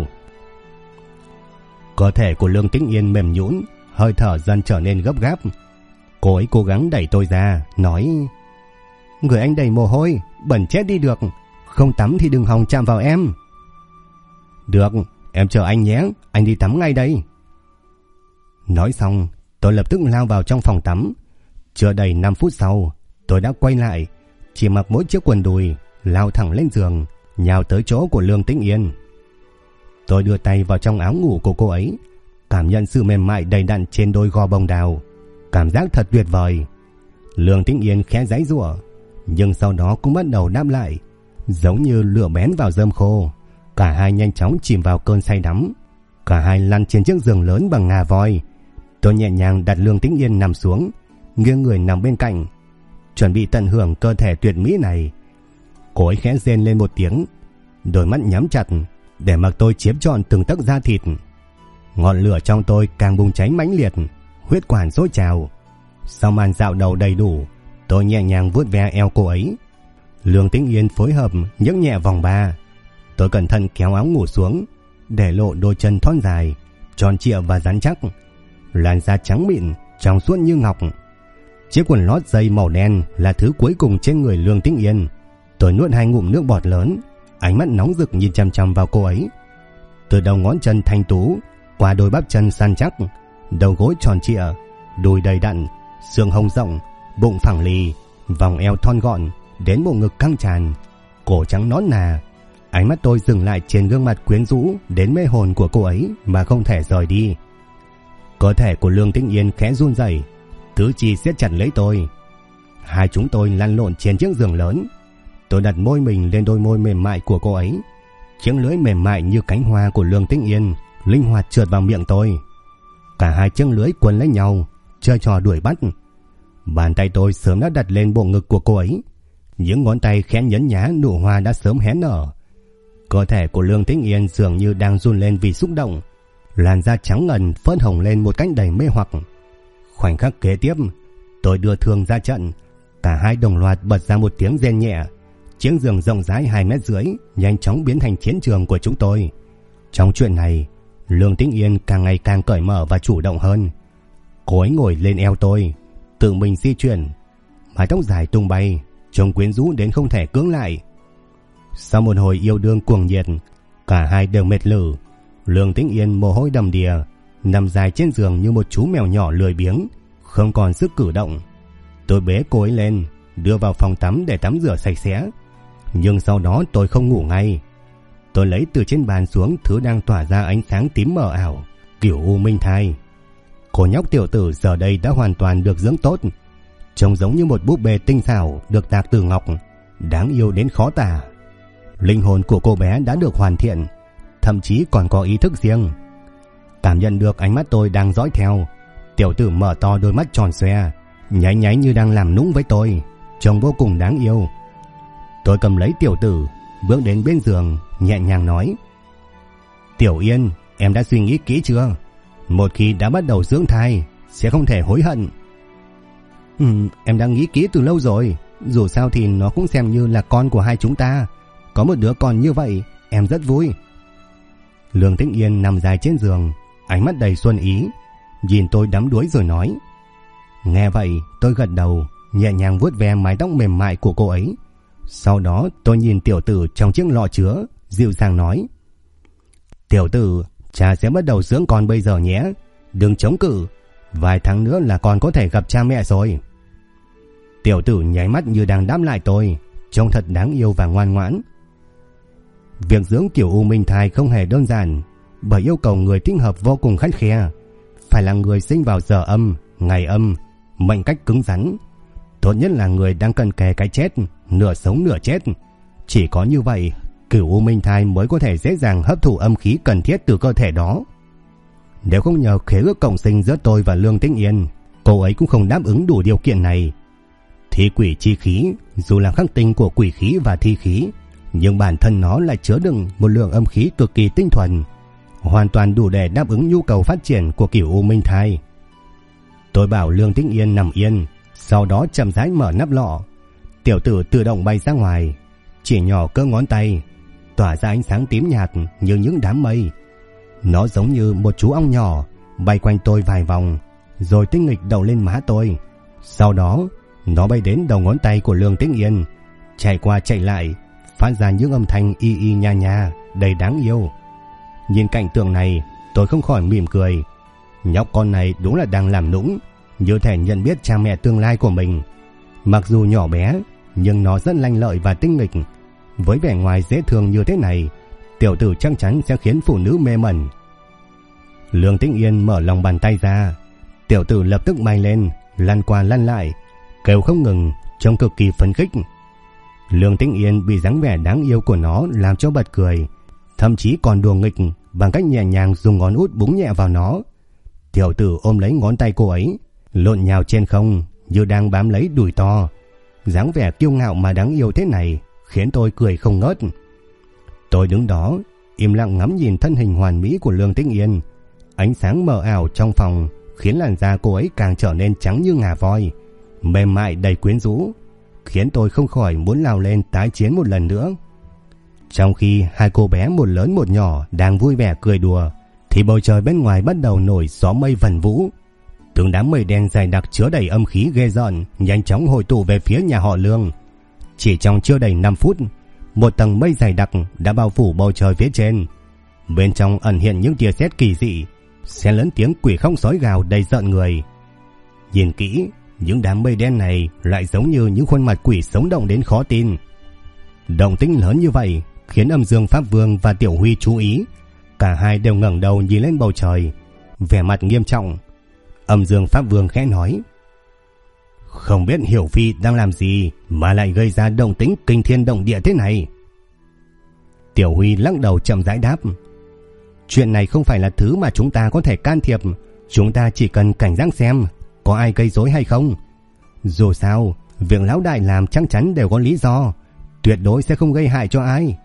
Speaker 1: Cơ thể của Lương Tĩnh Yên mềm nhũn, hơi thở dần trở nên gấp gáp. Cô ấy cố gắng đẩy tôi ra, nói: Người anh đầy mồ hôi, bẩn chết đi được, không tắm thì đừng hòng chạm vào em. Được, em chờ anh nhé, anh đi tắm ngay đây. Nói xong, tôi lập tức lao vào trong phòng tắm. Chưa đầy 5 phút sau, tôi đã quay lại, chỉ mặc mỗi chiếc quần đùi, lao thẳng lên giường, nhào tới chỗ của Lương Tĩnh Yên. Tôi đưa tay vào trong áo ngủ của cô ấy, cảm nhận sự mềm mại đầy đặn trên đôi gò bồng đào, cảm giác thật tuyệt vời. Lương Tĩnh Yên khẽ giãy giụa, nhưng sau đó cũng bắt đầu đáp lại, giống như lửa bén vào rơm khô. Cả hai nhanh chóng chìm vào cơn say đắm. Cả hai lăn trên chiếc giường lớn bằng ngà voi. Tôi nhẹ nhàng đặt Lương Tĩnh Yên nằm xuống, nghiêng người nằm bên cạnh, chuẩn bị tận hưởng cơ thể tuyệt mỹ này. Cô ấy khẽ rên lên một tiếng, đôi mắt nhắm chặt để mặc tôi chiếm trọn từng tấc da thịt. Ngọn lửa trong tôi càng bùng cháy mãnh liệt, huyết quản sôi trào. Sau màn dạo đầu đầy đủ, tôi nhẹ nhàng vuốt ve eo cô ấy. Lương Tĩnh Yên phối hợp nhấc nhẹ vòng ba. Tôi cẩn thận kéo áo ngủ xuống, để lộ đôi chân thon dài, tròn trịa và rắn chắc, làn da trắng mịn, trong suốt như ngọc. Chiếc quần lót dây màu đen là thứ cuối cùng trên người Lương Tĩnh Yên. Tôi nuốt 2 ngụm nước bọt lớn, ánh mắt nóng rực nhìn chằm chằm vào cô ấy. Từ đầu ngón chân thanh tú qua đôi bắp chân săn chắc, đầu gối tròn trịa, đùi đầy đặn, xương hông rộng, bụng phẳng lì, vòng eo thon gọn đến bộ ngực căng tràn, cổ trắng nõn nà. Ánh mắt tôi dừng lại trên gương mặt quyến rũ đến mê hồn của cô ấy mà không thể rời đi. Cơ thể của Lương Tĩnh Yên khẽ run rẩy, tứ chi siết chặt lấy tôi. Hai chúng tôi lăn lộn trên chiếc giường lớn. Tôi đặt môi mình lên đôi môi mềm mại của cô ấy. Chiếc lưỡi mềm mại như cánh hoa của Lương Tĩnh Yên linh hoạt trượt vào miệng tôi. Cả hai chiếc lưỡi quấn lấy nhau, chơi trò đuổi bắt. Bàn tay tôi sớm đã đặt lên bộ ngực của cô ấy. Những ngón tay khẽ nhấn nhá nụ hoa đã sớm hé nở. Cơ thể của Lương Tĩnh Yên dường như đang run lên vì xúc động. Làn da trắng ngần phớt hồng lên một cách đầy mê hoặc. Khoảnh khắc kế tiếp, tôi đưa thương ra trận. Cả hai đồng loạt bật ra một tiếng rên nhẹ. Chiếc giường rộng rãi 2 mét rưỡi nhanh chóng biến thành chiến trường của chúng tôi. Trong chuyện này, Lương Tĩnh Yên càng ngày càng cởi mở và chủ động hơn. Cô ấy ngồi lên eo tôi, tự mình di chuyển, mái tóc dài tung bay, trông quyến rũ đến không thể cưỡng lại. Sau một hồi yêu đương cuồng nhiệt, cả hai đều mệt lử. Lương Tĩnh Yên mồ hôi đầm đìa, nằm dài trên giường như một chú mèo nhỏ lười biếng, không còn sức cử động. Tôi bế cô ấy lên, đưa vào phòng tắm để tắm rửa sạch sẽ. Nhưng sau đó tôi không ngủ ngay. Tôi lấy từ trên bàn xuống thứ đang tỏa ra ánh sáng tím mờ ảo, Cửu U Minh Thai. Cô nhóc tiểu tử giờ đây đã hoàn toàn được dưỡng tốt, trông giống như một búp bê tinh xảo được tạc từ ngọc, đáng yêu đến khó tả. Linh hồn của cô bé đã được hoàn thiện, thậm chí còn có ý thức riêng. Cảm nhận được ánh mắt tôi đang dõi theo, tiểu tử mở to đôi mắt tròn xoe, nháy nháy như đang làm nũng với tôi, trông vô cùng đáng yêu. Tôi cầm lấy tiểu tử, bước đến bên giường, nhẹ nhàng nói: Tiểu Yên, em đã suy nghĩ kỹ chưa? Một khi đã bắt đầu dưỡng thai, sẽ không thể hối hận. Em đã nghĩ kỹ từ lâu rồi. Dù sao thì nó cũng xem như là con của hai chúng ta. Có một đứa con như vậy, em rất vui. Lương Tĩnh Yên nằm dài trên giường, ánh mắt đầy xuân ý, nhìn tôi đắm đuối rồi nói. Nghe vậy, tôi gật đầu, nhẹ nhàng vuốt ve mái tóc mềm mại của cô ấy. Sau đó tôi nhìn tiểu tử trong chiếc lọ chứa, dịu dàng nói: Tiểu tử, cha sẽ bắt đầu dưỡng con bây giờ nhé. Đừng chống cự, vài tháng nữa là con có thể gặp cha mẹ rồi. Tiểu tử nháy mắt như đang đáp lại tôi, trông thật đáng yêu và ngoan ngoãn. Việc dưỡng Cửu U Minh Thai không hề đơn giản, bởi yêu cầu người thích hợp vô cùng khắt khe. Phải là người sinh vào giờ âm, ngày âm, mệnh cách cứng rắn. Tốt nhất là người đang cận kề cái chết, nửa sống nửa chết. Chỉ có như vậy Cửu U Minh Thai mới có thể dễ dàng hấp thụ âm khí cần thiết từ cơ thể đó. Nếu không nhờ khế ước cộng sinh giữa tôi và Lương Tĩnh Yên, cô ấy cũng không đáp ứng đủ điều kiện này. Thi quỷ chi khí dù là khắc tinh của quỷ khí và thi khí, nhưng bản thân nó lại chứa đựng một lượng âm khí cực kỳ tinh thuần, hoàn toàn đủ để đáp ứng nhu cầu phát triển của Cửu U Minh Thai. Tôi bảo Lương Tĩnh Yên nằm yên, sau đó chậm rãi mở nắp lọ. Tiểu tử tự động bay ra ngoài, chỉ nhỏ cỡ ngón tay, tỏa ra ánh sáng tím nhạt như những đám mây. Nó giống như một chú ong nhỏ bay quanh tôi vài vòng, rồi tinh nghịch đậu lên má tôi. Sau đó nó bay đến đầu ngón tay của Lương Tĩnh Yên, chạy qua chạy lại, phát ra những âm thanh y y nha nha đầy đáng yêu. Nhìn cảnh tượng này, tôi không khỏi mỉm cười. Nhóc con này đúng là đang làm nũng, như thể nhận biết cha mẹ tương lai của mình. Mặc dù nhỏ bé, nhưng nó rất lanh lợi và tinh nghịch. Với vẻ ngoài dễ thương như thế này, tiểu tử chắc chắn sẽ khiến phụ nữ mê mẩn. Lương Tĩnh Yên mở lòng bàn tay ra, tiểu tử lập tức bay lên, lăn qua lăn lại, kêu không ngừng, trông cực kỳ phấn khích. Lương Tĩnh Yên bị dáng vẻ đáng yêu của nó làm cho bật cười, thậm chí còn đùa nghịch bằng cách nhẹ nhàng dùng ngón út búng nhẹ vào nó. Tiểu tử ôm lấy ngón tay cô ấy, lộn nhào trên không như đang bám lấy đùi to. Dáng vẻ kiêu ngạo mà đáng yêu thế này khiến tôi cười không ngớt. Tôi đứng đó im lặng ngắm nhìn thân hình hoàn mỹ của Lương Tĩnh Yên. Ánh sáng mờ ảo trong phòng khiến làn da cô ấy càng trở nên trắng như ngà voi, mềm mại đầy quyến rũ, khiến tôi không khỏi muốn lao lên tái chiến một lần nữa. Trong khi hai cô bé một lớn một nhỏ đang vui vẻ cười đùa, thì bầu trời bên ngoài bắt đầu nổi gió mây vần vũ. Từng đám mây đen dày đặc chứa đầy âm khí ghê rợn nhanh chóng hội tụ về phía nhà họ Lương. Chỉ trong chưa đầy 5 phút, một tầng mây dày đặc đã bao phủ bầu trời phía trên. Bên trong ẩn hiện những tia sét kỳ dị, xen lẫn tiếng quỷ khóc sói gào đầy rợn người. Nhìn kỹ, những đám mây đen này lại giống như những khuôn mặt quỷ sống động đến khó tin. Động tĩnh lớn như vậy khiến Âm Dương Pháp Vương và Tiểu Huy chú ý. Cả hai đều ngẩng đầu nhìn lên bầu trời, vẻ mặt nghiêm trọng. Âm Dương Pháp Vương khẽ nói: "Không biết Hiểu Phi đang làm gì mà lại gây ra động tĩnh kinh thiên động địa thế này?" Tiểu Huy lắc đầu chậm rãi đáp: "Chuyện này không phải là thứ mà chúng ta có thể can thiệp, chúng ta chỉ cần cảnh giác xem có ai gây rối hay không. Dù sao, việc lão đại làm chắc chắn đều có lý do, tuyệt đối sẽ không gây hại cho ai."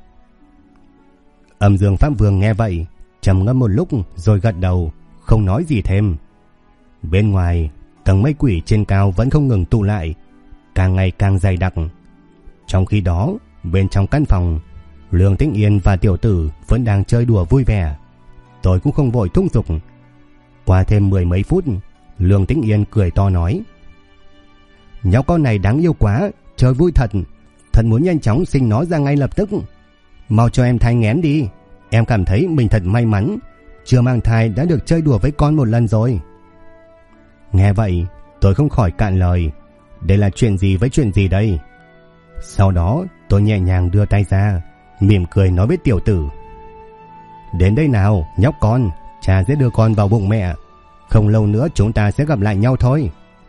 Speaker 1: Âm Dương Pháp Vương nghe vậy, trầm ngâm một lúc rồi gật đầu, không nói gì thêm. Bên ngoài, tầng mây quỷ trên cao vẫn không ngừng tụ lại, càng ngày càng dày đặc. Trong khi đó, bên trong căn phòng, Lương Tĩnh Yên và tiểu tử vẫn đang chơi đùa vui vẻ. Tôi cũng không vội thúc giục. Qua thêm 10 mấy phút, Lương Tĩnh Yên cười to nói: "Nhóc con này đáng yêu quá, chơi vui thật, thật muốn nhanh chóng sinh nó ra ngay lập tức. Mau cho em thai nghén đi, em cảm thấy mình thật may mắn, chưa mang thai đã được chơi đùa với con một lần rồi." Nghe vậy, tôi không khỏi cạn lời, đây là chuyện gì với chuyện gì đây? Sau đó, tôi nhẹ nhàng đưa tay ra, mỉm cười nói với tiểu tử: "Đến đây nào, nhóc con, cha sẽ đưa con vào bụng mẹ, không lâu nữa chúng ta sẽ gặp lại nhau thôi."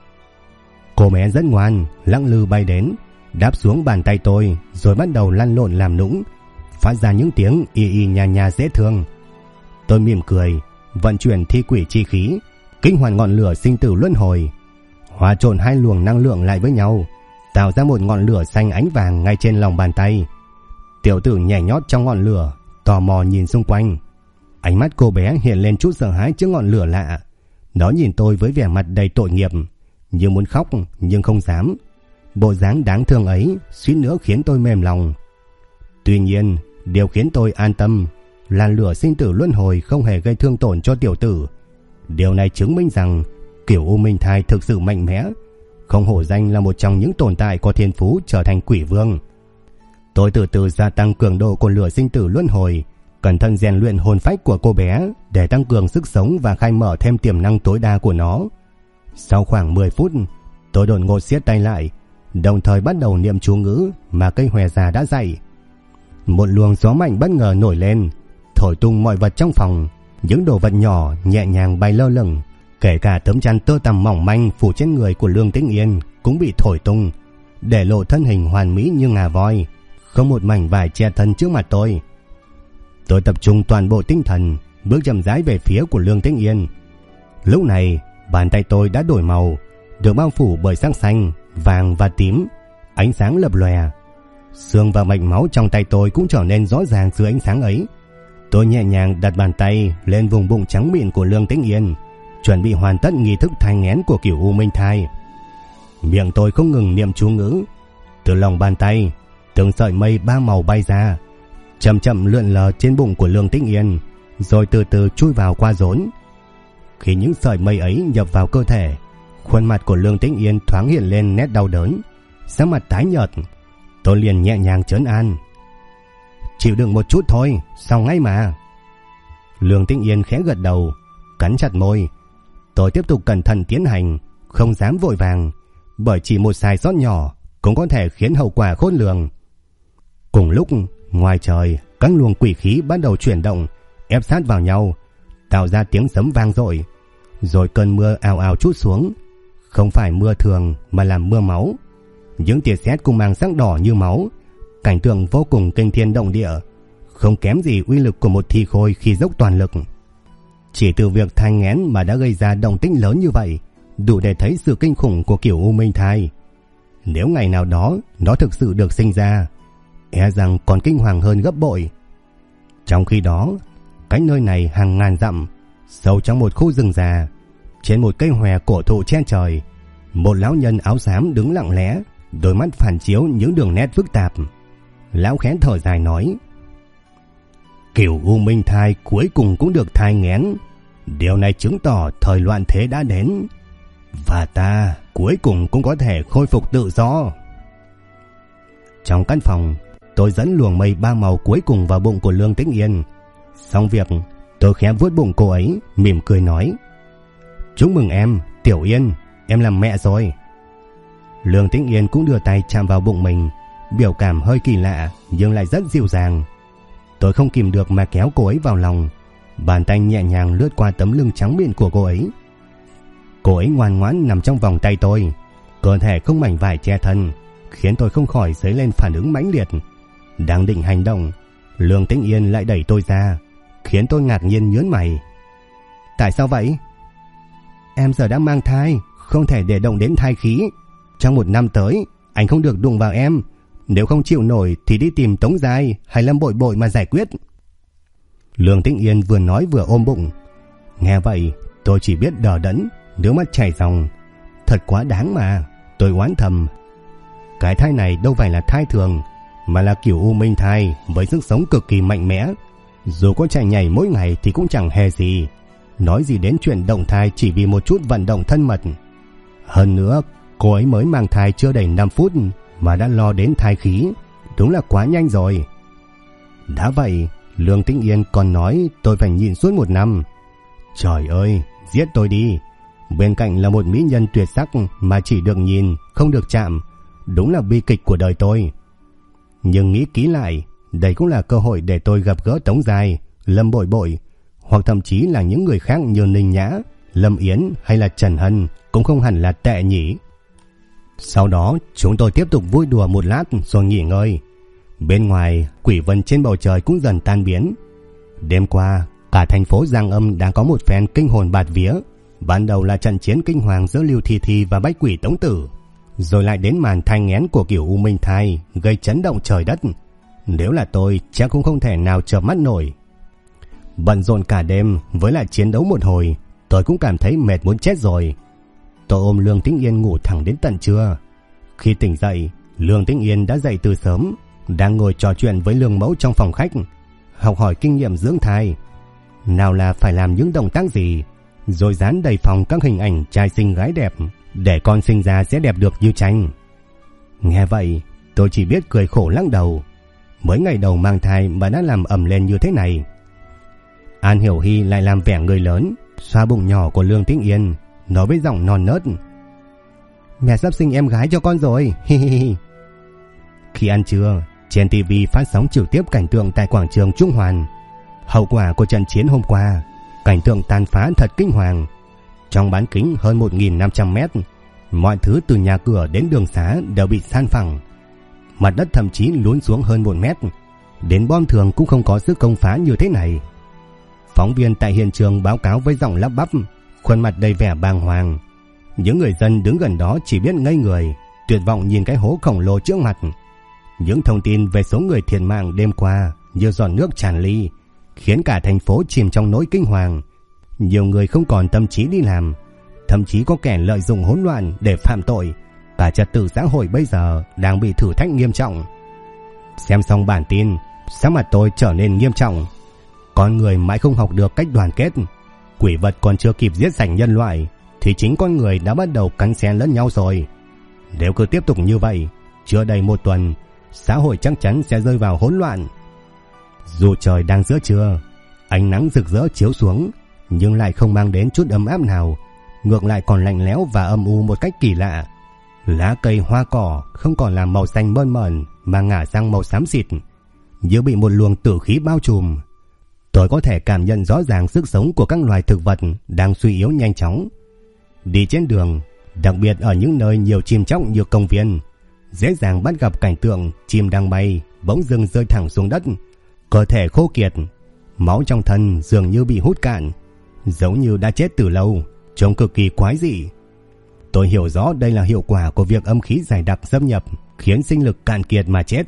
Speaker 1: Cô bé rất ngoan, lẳng lư bay đến, đáp xuống bàn tay tôi, rồi bắt đầu lăn lộn làm nũng, phát ra những tiếng y y nha nha dễ thương. Tôi mỉm cười, vận chuyển thi quỷ chi khí, kích hoạt ngọn lửa sinh tử luân hồi, hòa trộn hai luồng năng lượng lại với nhau, tạo ra một ngọn lửa xanh ánh vàng ngay trên lòng bàn tay. Tiểu tử nhảy nhót trong ngọn lửa, tò mò nhìn xung quanh. Ánh mắt cô bé hiện lên chút sợ hãi trước ngọn lửa lạ. Nó nhìn tôi với vẻ mặt đầy tội nghiệp, như muốn khóc nhưng không dám. Bộ dáng đáng thương ấy suýt nữa khiến tôi mềm lòng. Tuy nhiên, điều khiến tôi an tâm là lửa sinh tử luân hồi không hề gây thương tổn cho tiểu tử. Điều này chứng minh rằng Cửu U Minh Thai thực sự mạnh mẽ, không hổ danh là một trong những tồn tại có thiên phú trở thành quỷ vương. Tôi từ từ gia tăng cường độ của lửa sinh tử luân hồi, cẩn thận rèn luyện hồn phách của cô bé để tăng cường sức sống và khai mở thêm tiềm năng tối đa của nó. Sau khoảng 10 phút, tôi đột ngột siết tay lại, đồng thời bắt đầu niệm chú ngữ mà cây hòe già đã dạy. Một luồng gió mạnh bất ngờ nổi lên, thổi tung mọi vật trong phòng. Những đồ vật nhỏ nhẹ nhàng bay lơ lửng, kể cả tấm chăn tơ tằm mỏng manh phủ trên người của Lương Tĩnh Yên cũng bị thổi tung, để lộ thân hình hoàn mỹ như ngà voi, không một mảnh vải che thân trước mặt tôi. Tôi tập trung toàn bộ tinh thần, bước chậm rãi về phía của Lương Tĩnh Yên. Lúc này, bàn tay tôi đã đổi màu, được bao phủ bởi sắc xanh, vàng và tím, ánh sáng lập lòe. Xương và mạch máu trong tay tôi cũng trở nên rõ ràng dưới ánh sáng ấy. Tôi nhẹ nhàng đặt bàn tay lên vùng bụng trắng mịn của Lương Tĩnh Yên, chuẩn bị hoàn tất nghi thức thai nghén của Cửu U Minh Thai. Miệng tôi không ngừng niệm chú ngữ. Từ lòng bàn tay, từng sợi mây ba màu bay ra, chậm chậm lượn lờ trên bụng của Lương Tĩnh Yên, rồi từ từ chui vào qua rốn. Khi những sợi mây ấy nhập vào cơ thể, khuôn mặt của Lương Tĩnh Yên thoáng hiện lên nét đau đớn, sắc mặt tái nhợt. Tôi liền nhẹ nhàng trấn an. Chịu đựng một chút thôi, xong ngay mà. Lương Tĩnh Yên khẽ gật đầu, cắn chặt môi. Tôi tiếp tục cẩn thận tiến hành, không dám vội vàng, bởi chỉ một sai sót nhỏ cũng có thể khiến hậu quả khôn lường. Cùng lúc, ngoài trời, các luồng quỷ khí bắt đầu chuyển động, ép sát vào nhau, tạo ra tiếng sấm vang dội. Rồi cơn mưa ào ào trút xuống, không phải mưa thường mà là mưa máu. Những tia sét cùng mang sắc đỏ như máu, cảnh tượng vô cùng kinh thiên động địa, không kém gì uy lực của một thi khôi khi dốc toàn lực. Chỉ từ việc thai nghén mà đã gây ra động tĩnh lớn như vậy, đủ để thấy sự kinh khủng của Cửu U Minh Thai. Nếu ngày nào đó nó thực sự được sinh ra, e rằng còn kinh hoàng hơn gấp bội. Trong khi đó, cách nơi này hàng ngàn dặm, sâu trong một khu rừng già, trên một cây hòe cổ thụ che trời, một lão nhân áo xám đứng lặng lẽ, đôi mắt phản chiếu những đường nét phức tạp. Lão khẽ thở dài nói: Cửu U Minh Thai cuối cùng cũng được thai nghén. Điều này chứng tỏ thời loạn thế đã đến, và ta cuối cùng cũng có thể khôi phục tự do. Trong căn phòng, tôi dẫn luồng mây ba màu cuối cùng vào bụng của Lương Tĩnh Yên. Xong việc, tôi khẽ vuốt bụng cô ấy, mỉm cười nói: Chúc mừng em, Tiểu Yên, em làm mẹ rồi. Lương Tĩnh Yên cũng đưa tay chạm vào bụng mình, biểu cảm hơi kỳ lạ nhưng lại rất dịu dàng. Tôi không kìm được mà kéo cô ấy vào lòng, bàn tay nhẹ nhàng lướt qua tấm lưng trắng mịn của cô ấy. Cô ấy ngoan ngoãn nằm trong vòng tay tôi, cơ thể không mảnh vải che thân, khiến tôi không khỏi dấy lên phản ứng mãnh liệt. Đang định hành động, Lương Tĩnh Yên lại đẩy tôi ra, khiến tôi ngạc nhiên nhướng mày. Tại sao vậy? Em giờ đã mang thai, không thể để động đến thai khí. Trong một năm tới, anh không được đụng vào em. Nếu không chịu nổi thì đi tìm Tống Giai hay Lâm Bội Bội mà giải quyết. Lương Tĩnh Yên vừa nói vừa ôm bụng. Nghe vậy, tôi chỉ biết đờ đẫn, nước mắt chảy ròng. Thật quá đáng mà, tôi oán thầm. Cái thai này đâu phải là thai thường, mà là Cửu U Minh Thai với sức sống cực kỳ mạnh mẽ. Dù có chạy nhảy mỗi ngày thì cũng chẳng hề gì, nói gì đến chuyện động thai chỉ vì một chút vận động thân mật. Hơn nữa, cô ấy mới mang thai chưa đầy 5 phút mà đã lo đến thai khí, đúng là quá nhanh rồi. Đã vậy, Lương Tĩnh Yên còn nói tôi phải nhịn suốt 1 năm. Trời ơi, giết tôi đi. Bên cạnh là một mỹ nhân tuyệt sắc mà chỉ được nhìn, không được chạm. Đúng là bi kịch của đời tôi. Nhưng nghĩ kỹ lại, đây cũng là cơ hội để tôi gặp gỡ Tống Giai, Lâm Bội Bội, hoặc thậm chí là những người khác như Ninh Nhã, Lâm Yến hay là Trần Hân, cũng không hẳn là tệ nhỉ. Sau đó chúng tôi tiếp tục vui đùa một lát rồi nghỉ ngơi. Bên ngoài, quỷ vân trên bầu trời cũng dần tan biến. Đêm qua, cả thành phố Giang Âm đang có một phen kinh hồn bạt vía. Ban đầu là trận chiến kinh hoàng giữa Lưu Thi Thi và Bách Quỷ Tống Tử, rồi lại đến màn thai nghén của Cửu U Minh Thai gây chấn động trời đất. Nếu là tôi chắc cũng không thể nào chợp mắt nổi. Bận rộn cả đêm với lại chiến đấu một hồi, tôi cũng cảm thấy mệt muốn chết rồi. Tôi ôm Lương Tĩnh Yên ngủ thẳng đến tận trưa. Khi tỉnh dậy, Lương Tĩnh Yên đã dậy từ sớm, đang ngồi trò chuyện với Lương Mẫu trong phòng khách, học hỏi kinh nghiệm dưỡng thai. Nào là phải làm những động tác gì, rồi dán đầy phòng các hình ảnh trai xinh gái đẹp, để con sinh ra sẽ đẹp được như tranh. Nghe vậy, tôi chỉ biết cười khổ lắc đầu. Mới ngày đầu mang thai mà đã làm ầm lên như thế này. An Hiểu Hy lại làm vẻ người lớn, xoa bụng nhỏ của Lương Tĩnh Yên, nói với giọng non nớt: Mẹ sắp sinh em gái cho con rồi. Khi ăn trưa, trên TV phát sóng trực tiếp cảnh tượng tại quảng trường Trung Hoàn. Hậu quả của trận chiến hôm qua, cảnh tượng tàn phá thật kinh hoàng. Trong bán kính hơn 1.500 mét, mọi thứ từ nhà cửa đến đường xá đều bị san phẳng. mặt đất thậm chí lún xuống hơn 1 mét. Đến bom thường cũng không có sức công phá như thế này. Phóng viên tại hiện trường báo cáo với giọng lắp bắp, khuôn mặt đầy vẻ bàng hoàng. Những người dân đứng gần đó chỉ biết ngây người, tuyệt vọng nhìn cái hố khổng lồ trước mặt. Những thông tin về số người thiệt mạng đêm qua như giọt nước tràn ly, khiến cả thành phố chìm trong nỗi kinh hoàng. Nhiều người không còn tâm trí đi làm, thậm chí có kẻ lợi dụng hỗn loạn để phạm tội. Cả trật tự xã hội bây giờ đang bị thử thách nghiêm trọng. Xem xong bản tin, sắc mặt tôi trở nên nghiêm trọng. Con người mãi không học được cách đoàn kết. Quỷ vật còn chưa kịp giết sạch nhân loại thì chính con người đã bắt đầu cắn xé lẫn nhau rồi. Nếu cứ tiếp tục như vậy, chưa đầy 1 tuần, xã hội chắc chắn sẽ rơi vào hỗn loạn. Dù trời đang giữa trưa, ánh nắng rực rỡ chiếu xuống, nhưng lại không mang đến chút ấm áp nào, ngược lại còn lạnh lẽo và âm u một cách kỳ lạ. Lá cây hoa cỏ không còn là màu xanh mơn mởn mà ngả sang màu xám xịt, như bị một luồng tử khí bao trùm. Tôi có thể cảm nhận rõ ràng sức sống của các loài thực vật đang suy yếu nhanh chóng. Đi trên đường, đặc biệt ở những nơi nhiều chim chóc như công viên, dễ dàng bắt gặp cảnh tượng chim đang bay bỗng dưng rơi thẳng xuống đất, cơ thể khô kiệt, máu trong thân dường như bị hút cạn, giống như đã chết từ lâu, trông cực kỳ quái dị. Tôi hiểu rõ đây là hiệu quả của việc âm khí dày đặc xâm nhập, khiến sinh lực cạn kiệt mà chết.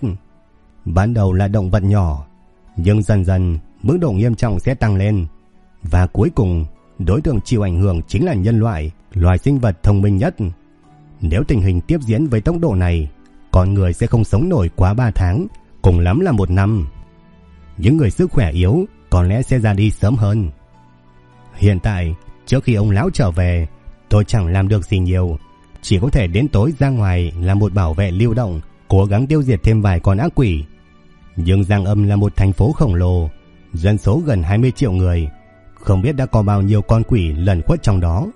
Speaker 1: Ban đầu là động vật nhỏ, nhưng dần dần mức độ nghiêm trọng sẽ tăng lên, và cuối cùng đối tượng chịu ảnh hưởng chính là nhân loại, loài sinh vật thông minh nhất. Nếu tình hình tiếp diễn với tốc độ này, con người sẽ không sống nổi quá 3 tháng, cùng lắm là 1 năm. Những người sức khỏe yếu có lẽ sẽ ra đi sớm hơn. Hiện tại, trước khi ông lão trở về, tôi chẳng làm được gì nhiều, chỉ có thể đến tối ra ngoài làm một bảo vệ lưu động, cố gắng tiêu diệt thêm vài con ác quỷ. Nhưng Giang Âm là một thành phố khổng lồ, dân số gần 20 triệu người, không biết đã có bao nhiêu con quỷ lẩn khuất trong đó.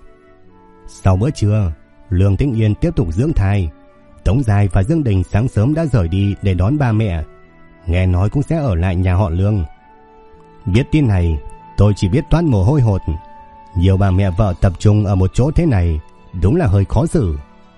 Speaker 1: Sau bữa trưa, Lương Tĩnh Yên tiếp tục dưỡng thai. Tống Giai và Dương Đình sáng sớm đã rời đi để đón ba mẹ, nghe nói cũng sẽ ở lại nhà họ Lương. Biết tin này, tôi chỉ biết toát mồ hôi hột. Nhiều bà mẹ vợ tập trung ở một chỗ thế này đúng là hơi khó xử.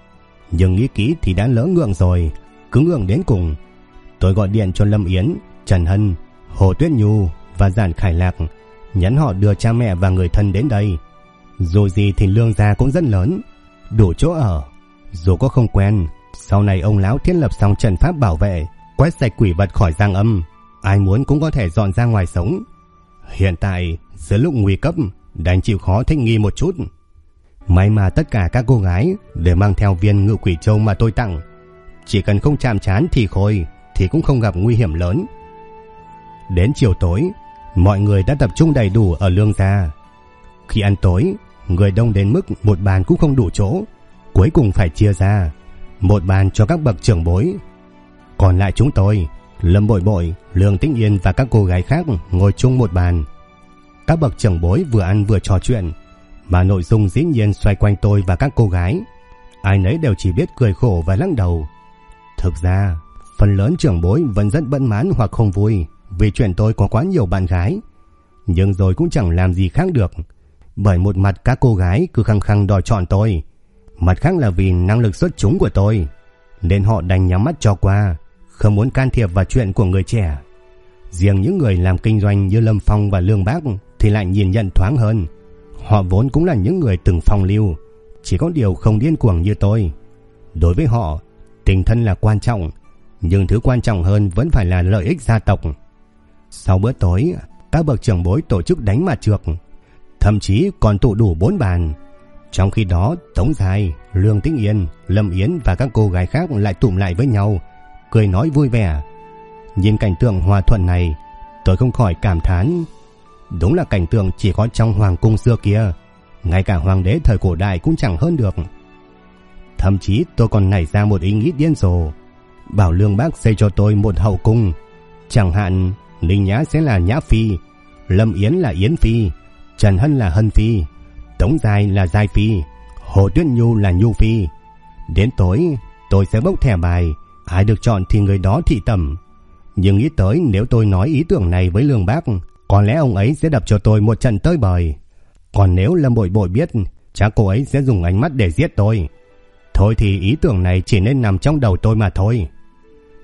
Speaker 1: Nhưng nghĩ kỹ thì đã lỡ ngượng rồi, cứ ngượng đến cùng. Tôi gọi điện cho Lâm Yến, Trần Hân, Hồ Tuyết Nhu và Giản Khải Lạc, nhắn họ đưa cha mẹ và người thân đến đây. Dù gì thì Lương gia cũng rất lớn, đủ chỗ ở. Dù có không quen, sau này ông lão thiết lập xong trận pháp bảo vệ, quét sạch quỷ vật khỏi Giang Âm, ai muốn cũng có thể dọn ra ngoài sống. Hiện tại, giữa lúc nguy cấp, đành chịu khó thích nghi một chút. May mà tất cả các cô gái đều mang theo viên ngự quỷ châu mà tôi tặng. Chỉ cần không chạm trán thì khôi, thì cũng không gặp nguy hiểm lớn. Đến chiều tối, mọi người đã tập trung đầy đủ ở Lương gia. Khi ăn tối, người đông đến mức một bàn cũng không đủ chỗ, cuối cùng phải chia ra, một bàn cho các bậc trưởng bối. Còn lại chúng tôi, Lâm Bội Bội, Lương Tĩnh Yên và các cô gái khác ngồi chung một bàn. Các bậc trưởng bối vừa ăn vừa trò chuyện, mà nội dung dĩ nhiên xoay quanh tôi và các cô gái. Ai nấy đều chỉ biết cười khổ và lắc đầu. Thực ra, phần lớn trưởng bối vẫn rất bất mãn hoặc không vui vì chuyện tôi có quá nhiều bạn gái. Nhưng rồi cũng chẳng làm gì khác được, bởi một mặt các cô gái cứ khăng khăng đòi chọn tôi, mặt khác là vì năng lực xuất chúng của tôi, nên họ đành nhắm mắt cho qua, không muốn can thiệp vào chuyện của người trẻ. Riêng những người làm kinh doanh như Lâm Phong và Lương Bác thì lại nhìn nhận thoáng hơn. Họ vốn cũng là những người từng phong lưu, chỉ có điều không điên cuồng như tôi. Đối với họ, tình thân là quan trọng, nhưng thứ quan trọng hơn vẫn phải là lợi ích gia tộc. Sau bữa tối, các bậc trưởng bối tổ chức đánh mặt trược, thậm chí còn tụ đủ 4 bàn. Trong khi đó, Tống Giai, Lương Tĩnh Yên, Lâm Yến và các cô gái khác lại tụm lại với nhau, cười nói vui vẻ. Nhìn cảnh tượng hòa thuận này, tôi không khỏi cảm thán. Đúng là cảnh tượng chỉ có trong hoàng cung xưa kia, ngay cả hoàng đế thời cổ đại cũng chẳng hơn được. Thậm chí tôi còn nảy ra một ý nghĩ điên rồ, bảo Lương Bác xây cho tôi một hậu cung. Chẳng hạn Ninh Nhã sẽ là Nhã Phi, Lâm Yến là Yến Phi, Trần Hân là Hân Phi, Tống Giai là Giai Phi, Hồ Tuyết Nhu là Nhu Phi. Đến tối tôi sẽ bốc thẻ bài, ai được chọn thì người đó thị tẩm. Nhưng nghĩ tới nếu tôi nói ý tưởng này với Lương Bác, có lẽ ông ấy sẽ đập cho tôi một trận tơi bời. Còn nếu Lâm Bội Bội biết, chắc cô ấy sẽ dùng ánh mắt để giết tôi. Thôi thì ý tưởng này chỉ nên nằm trong đầu tôi mà thôi.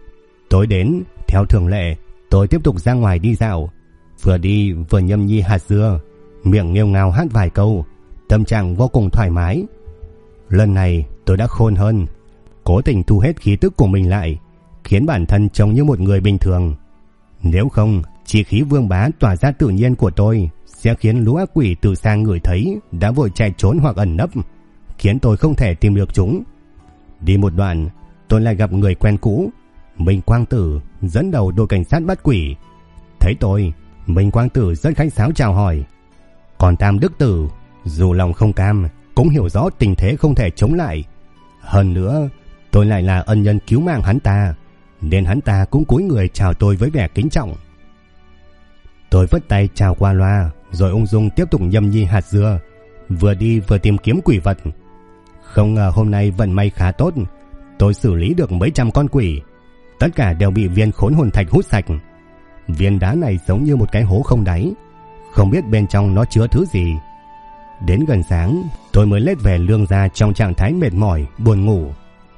Speaker 1: Tối đến, theo thường lệ, tôi tiếp tục ra ngoài đi dạo, vừa đi vừa nhâm nhi hạt dưa, miệng nghêu ngao hát vài câu, tâm trạng vô cùng thoải mái. Lần này tôi đã khôn hơn, cố tình thu hết khí tức của mình lại, khiến bản thân trông như một người bình thường. Nếu không, chỉ khí vương bá tỏa ra tự nhiên của tôi sẽ khiến lũ ác quỷ từ xa ngửi thấy đã vội chạy trốn hoặc ẩn nấp, khiến tôi không thể tìm được chúng. Đi một đoạn, tôi lại gặp người quen cũ, Minh Quang Tử, dẫn đầu đội cảnh sát bắt quỷ. Thấy tôi, Minh Quang Tử rất khách sáo chào hỏi. Còn Tam Đức Tử, dù lòng không cam, cũng hiểu rõ tình thế không thể chống lại. Hơn nữa, tôi lại là ân nhân cứu mạng hắn ta, nên hắn ta cũng cúi người chào tôi với vẻ kính trọng. Tôi vất tay chào qua loa, rồi ung dung tiếp tục nhâm nhi hạt dưa, vừa đi vừa tìm kiếm quỷ vật. Không ngờ hôm nay vận may khá tốt, tôi xử lý được mấy trăm con quỷ, tất cả đều bị viên khốn hồn thạch hút sạch. Viên đá này giống như một cái hố không đáy, không biết bên trong nó chứa thứ gì. Đến gần sáng, tôi mới lết về Lương gia trong trạng thái mệt mỏi, buồn ngủ.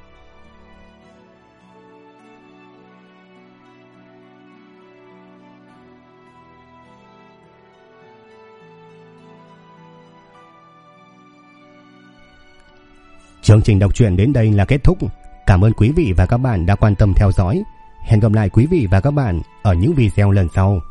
Speaker 1: Chương trình đọc truyện đến đây là kết thúc. Cảm ơn quý vị và các bạn đã quan tâm theo dõi. Hẹn gặp lại quý vị và các bạn ở những video lần sau.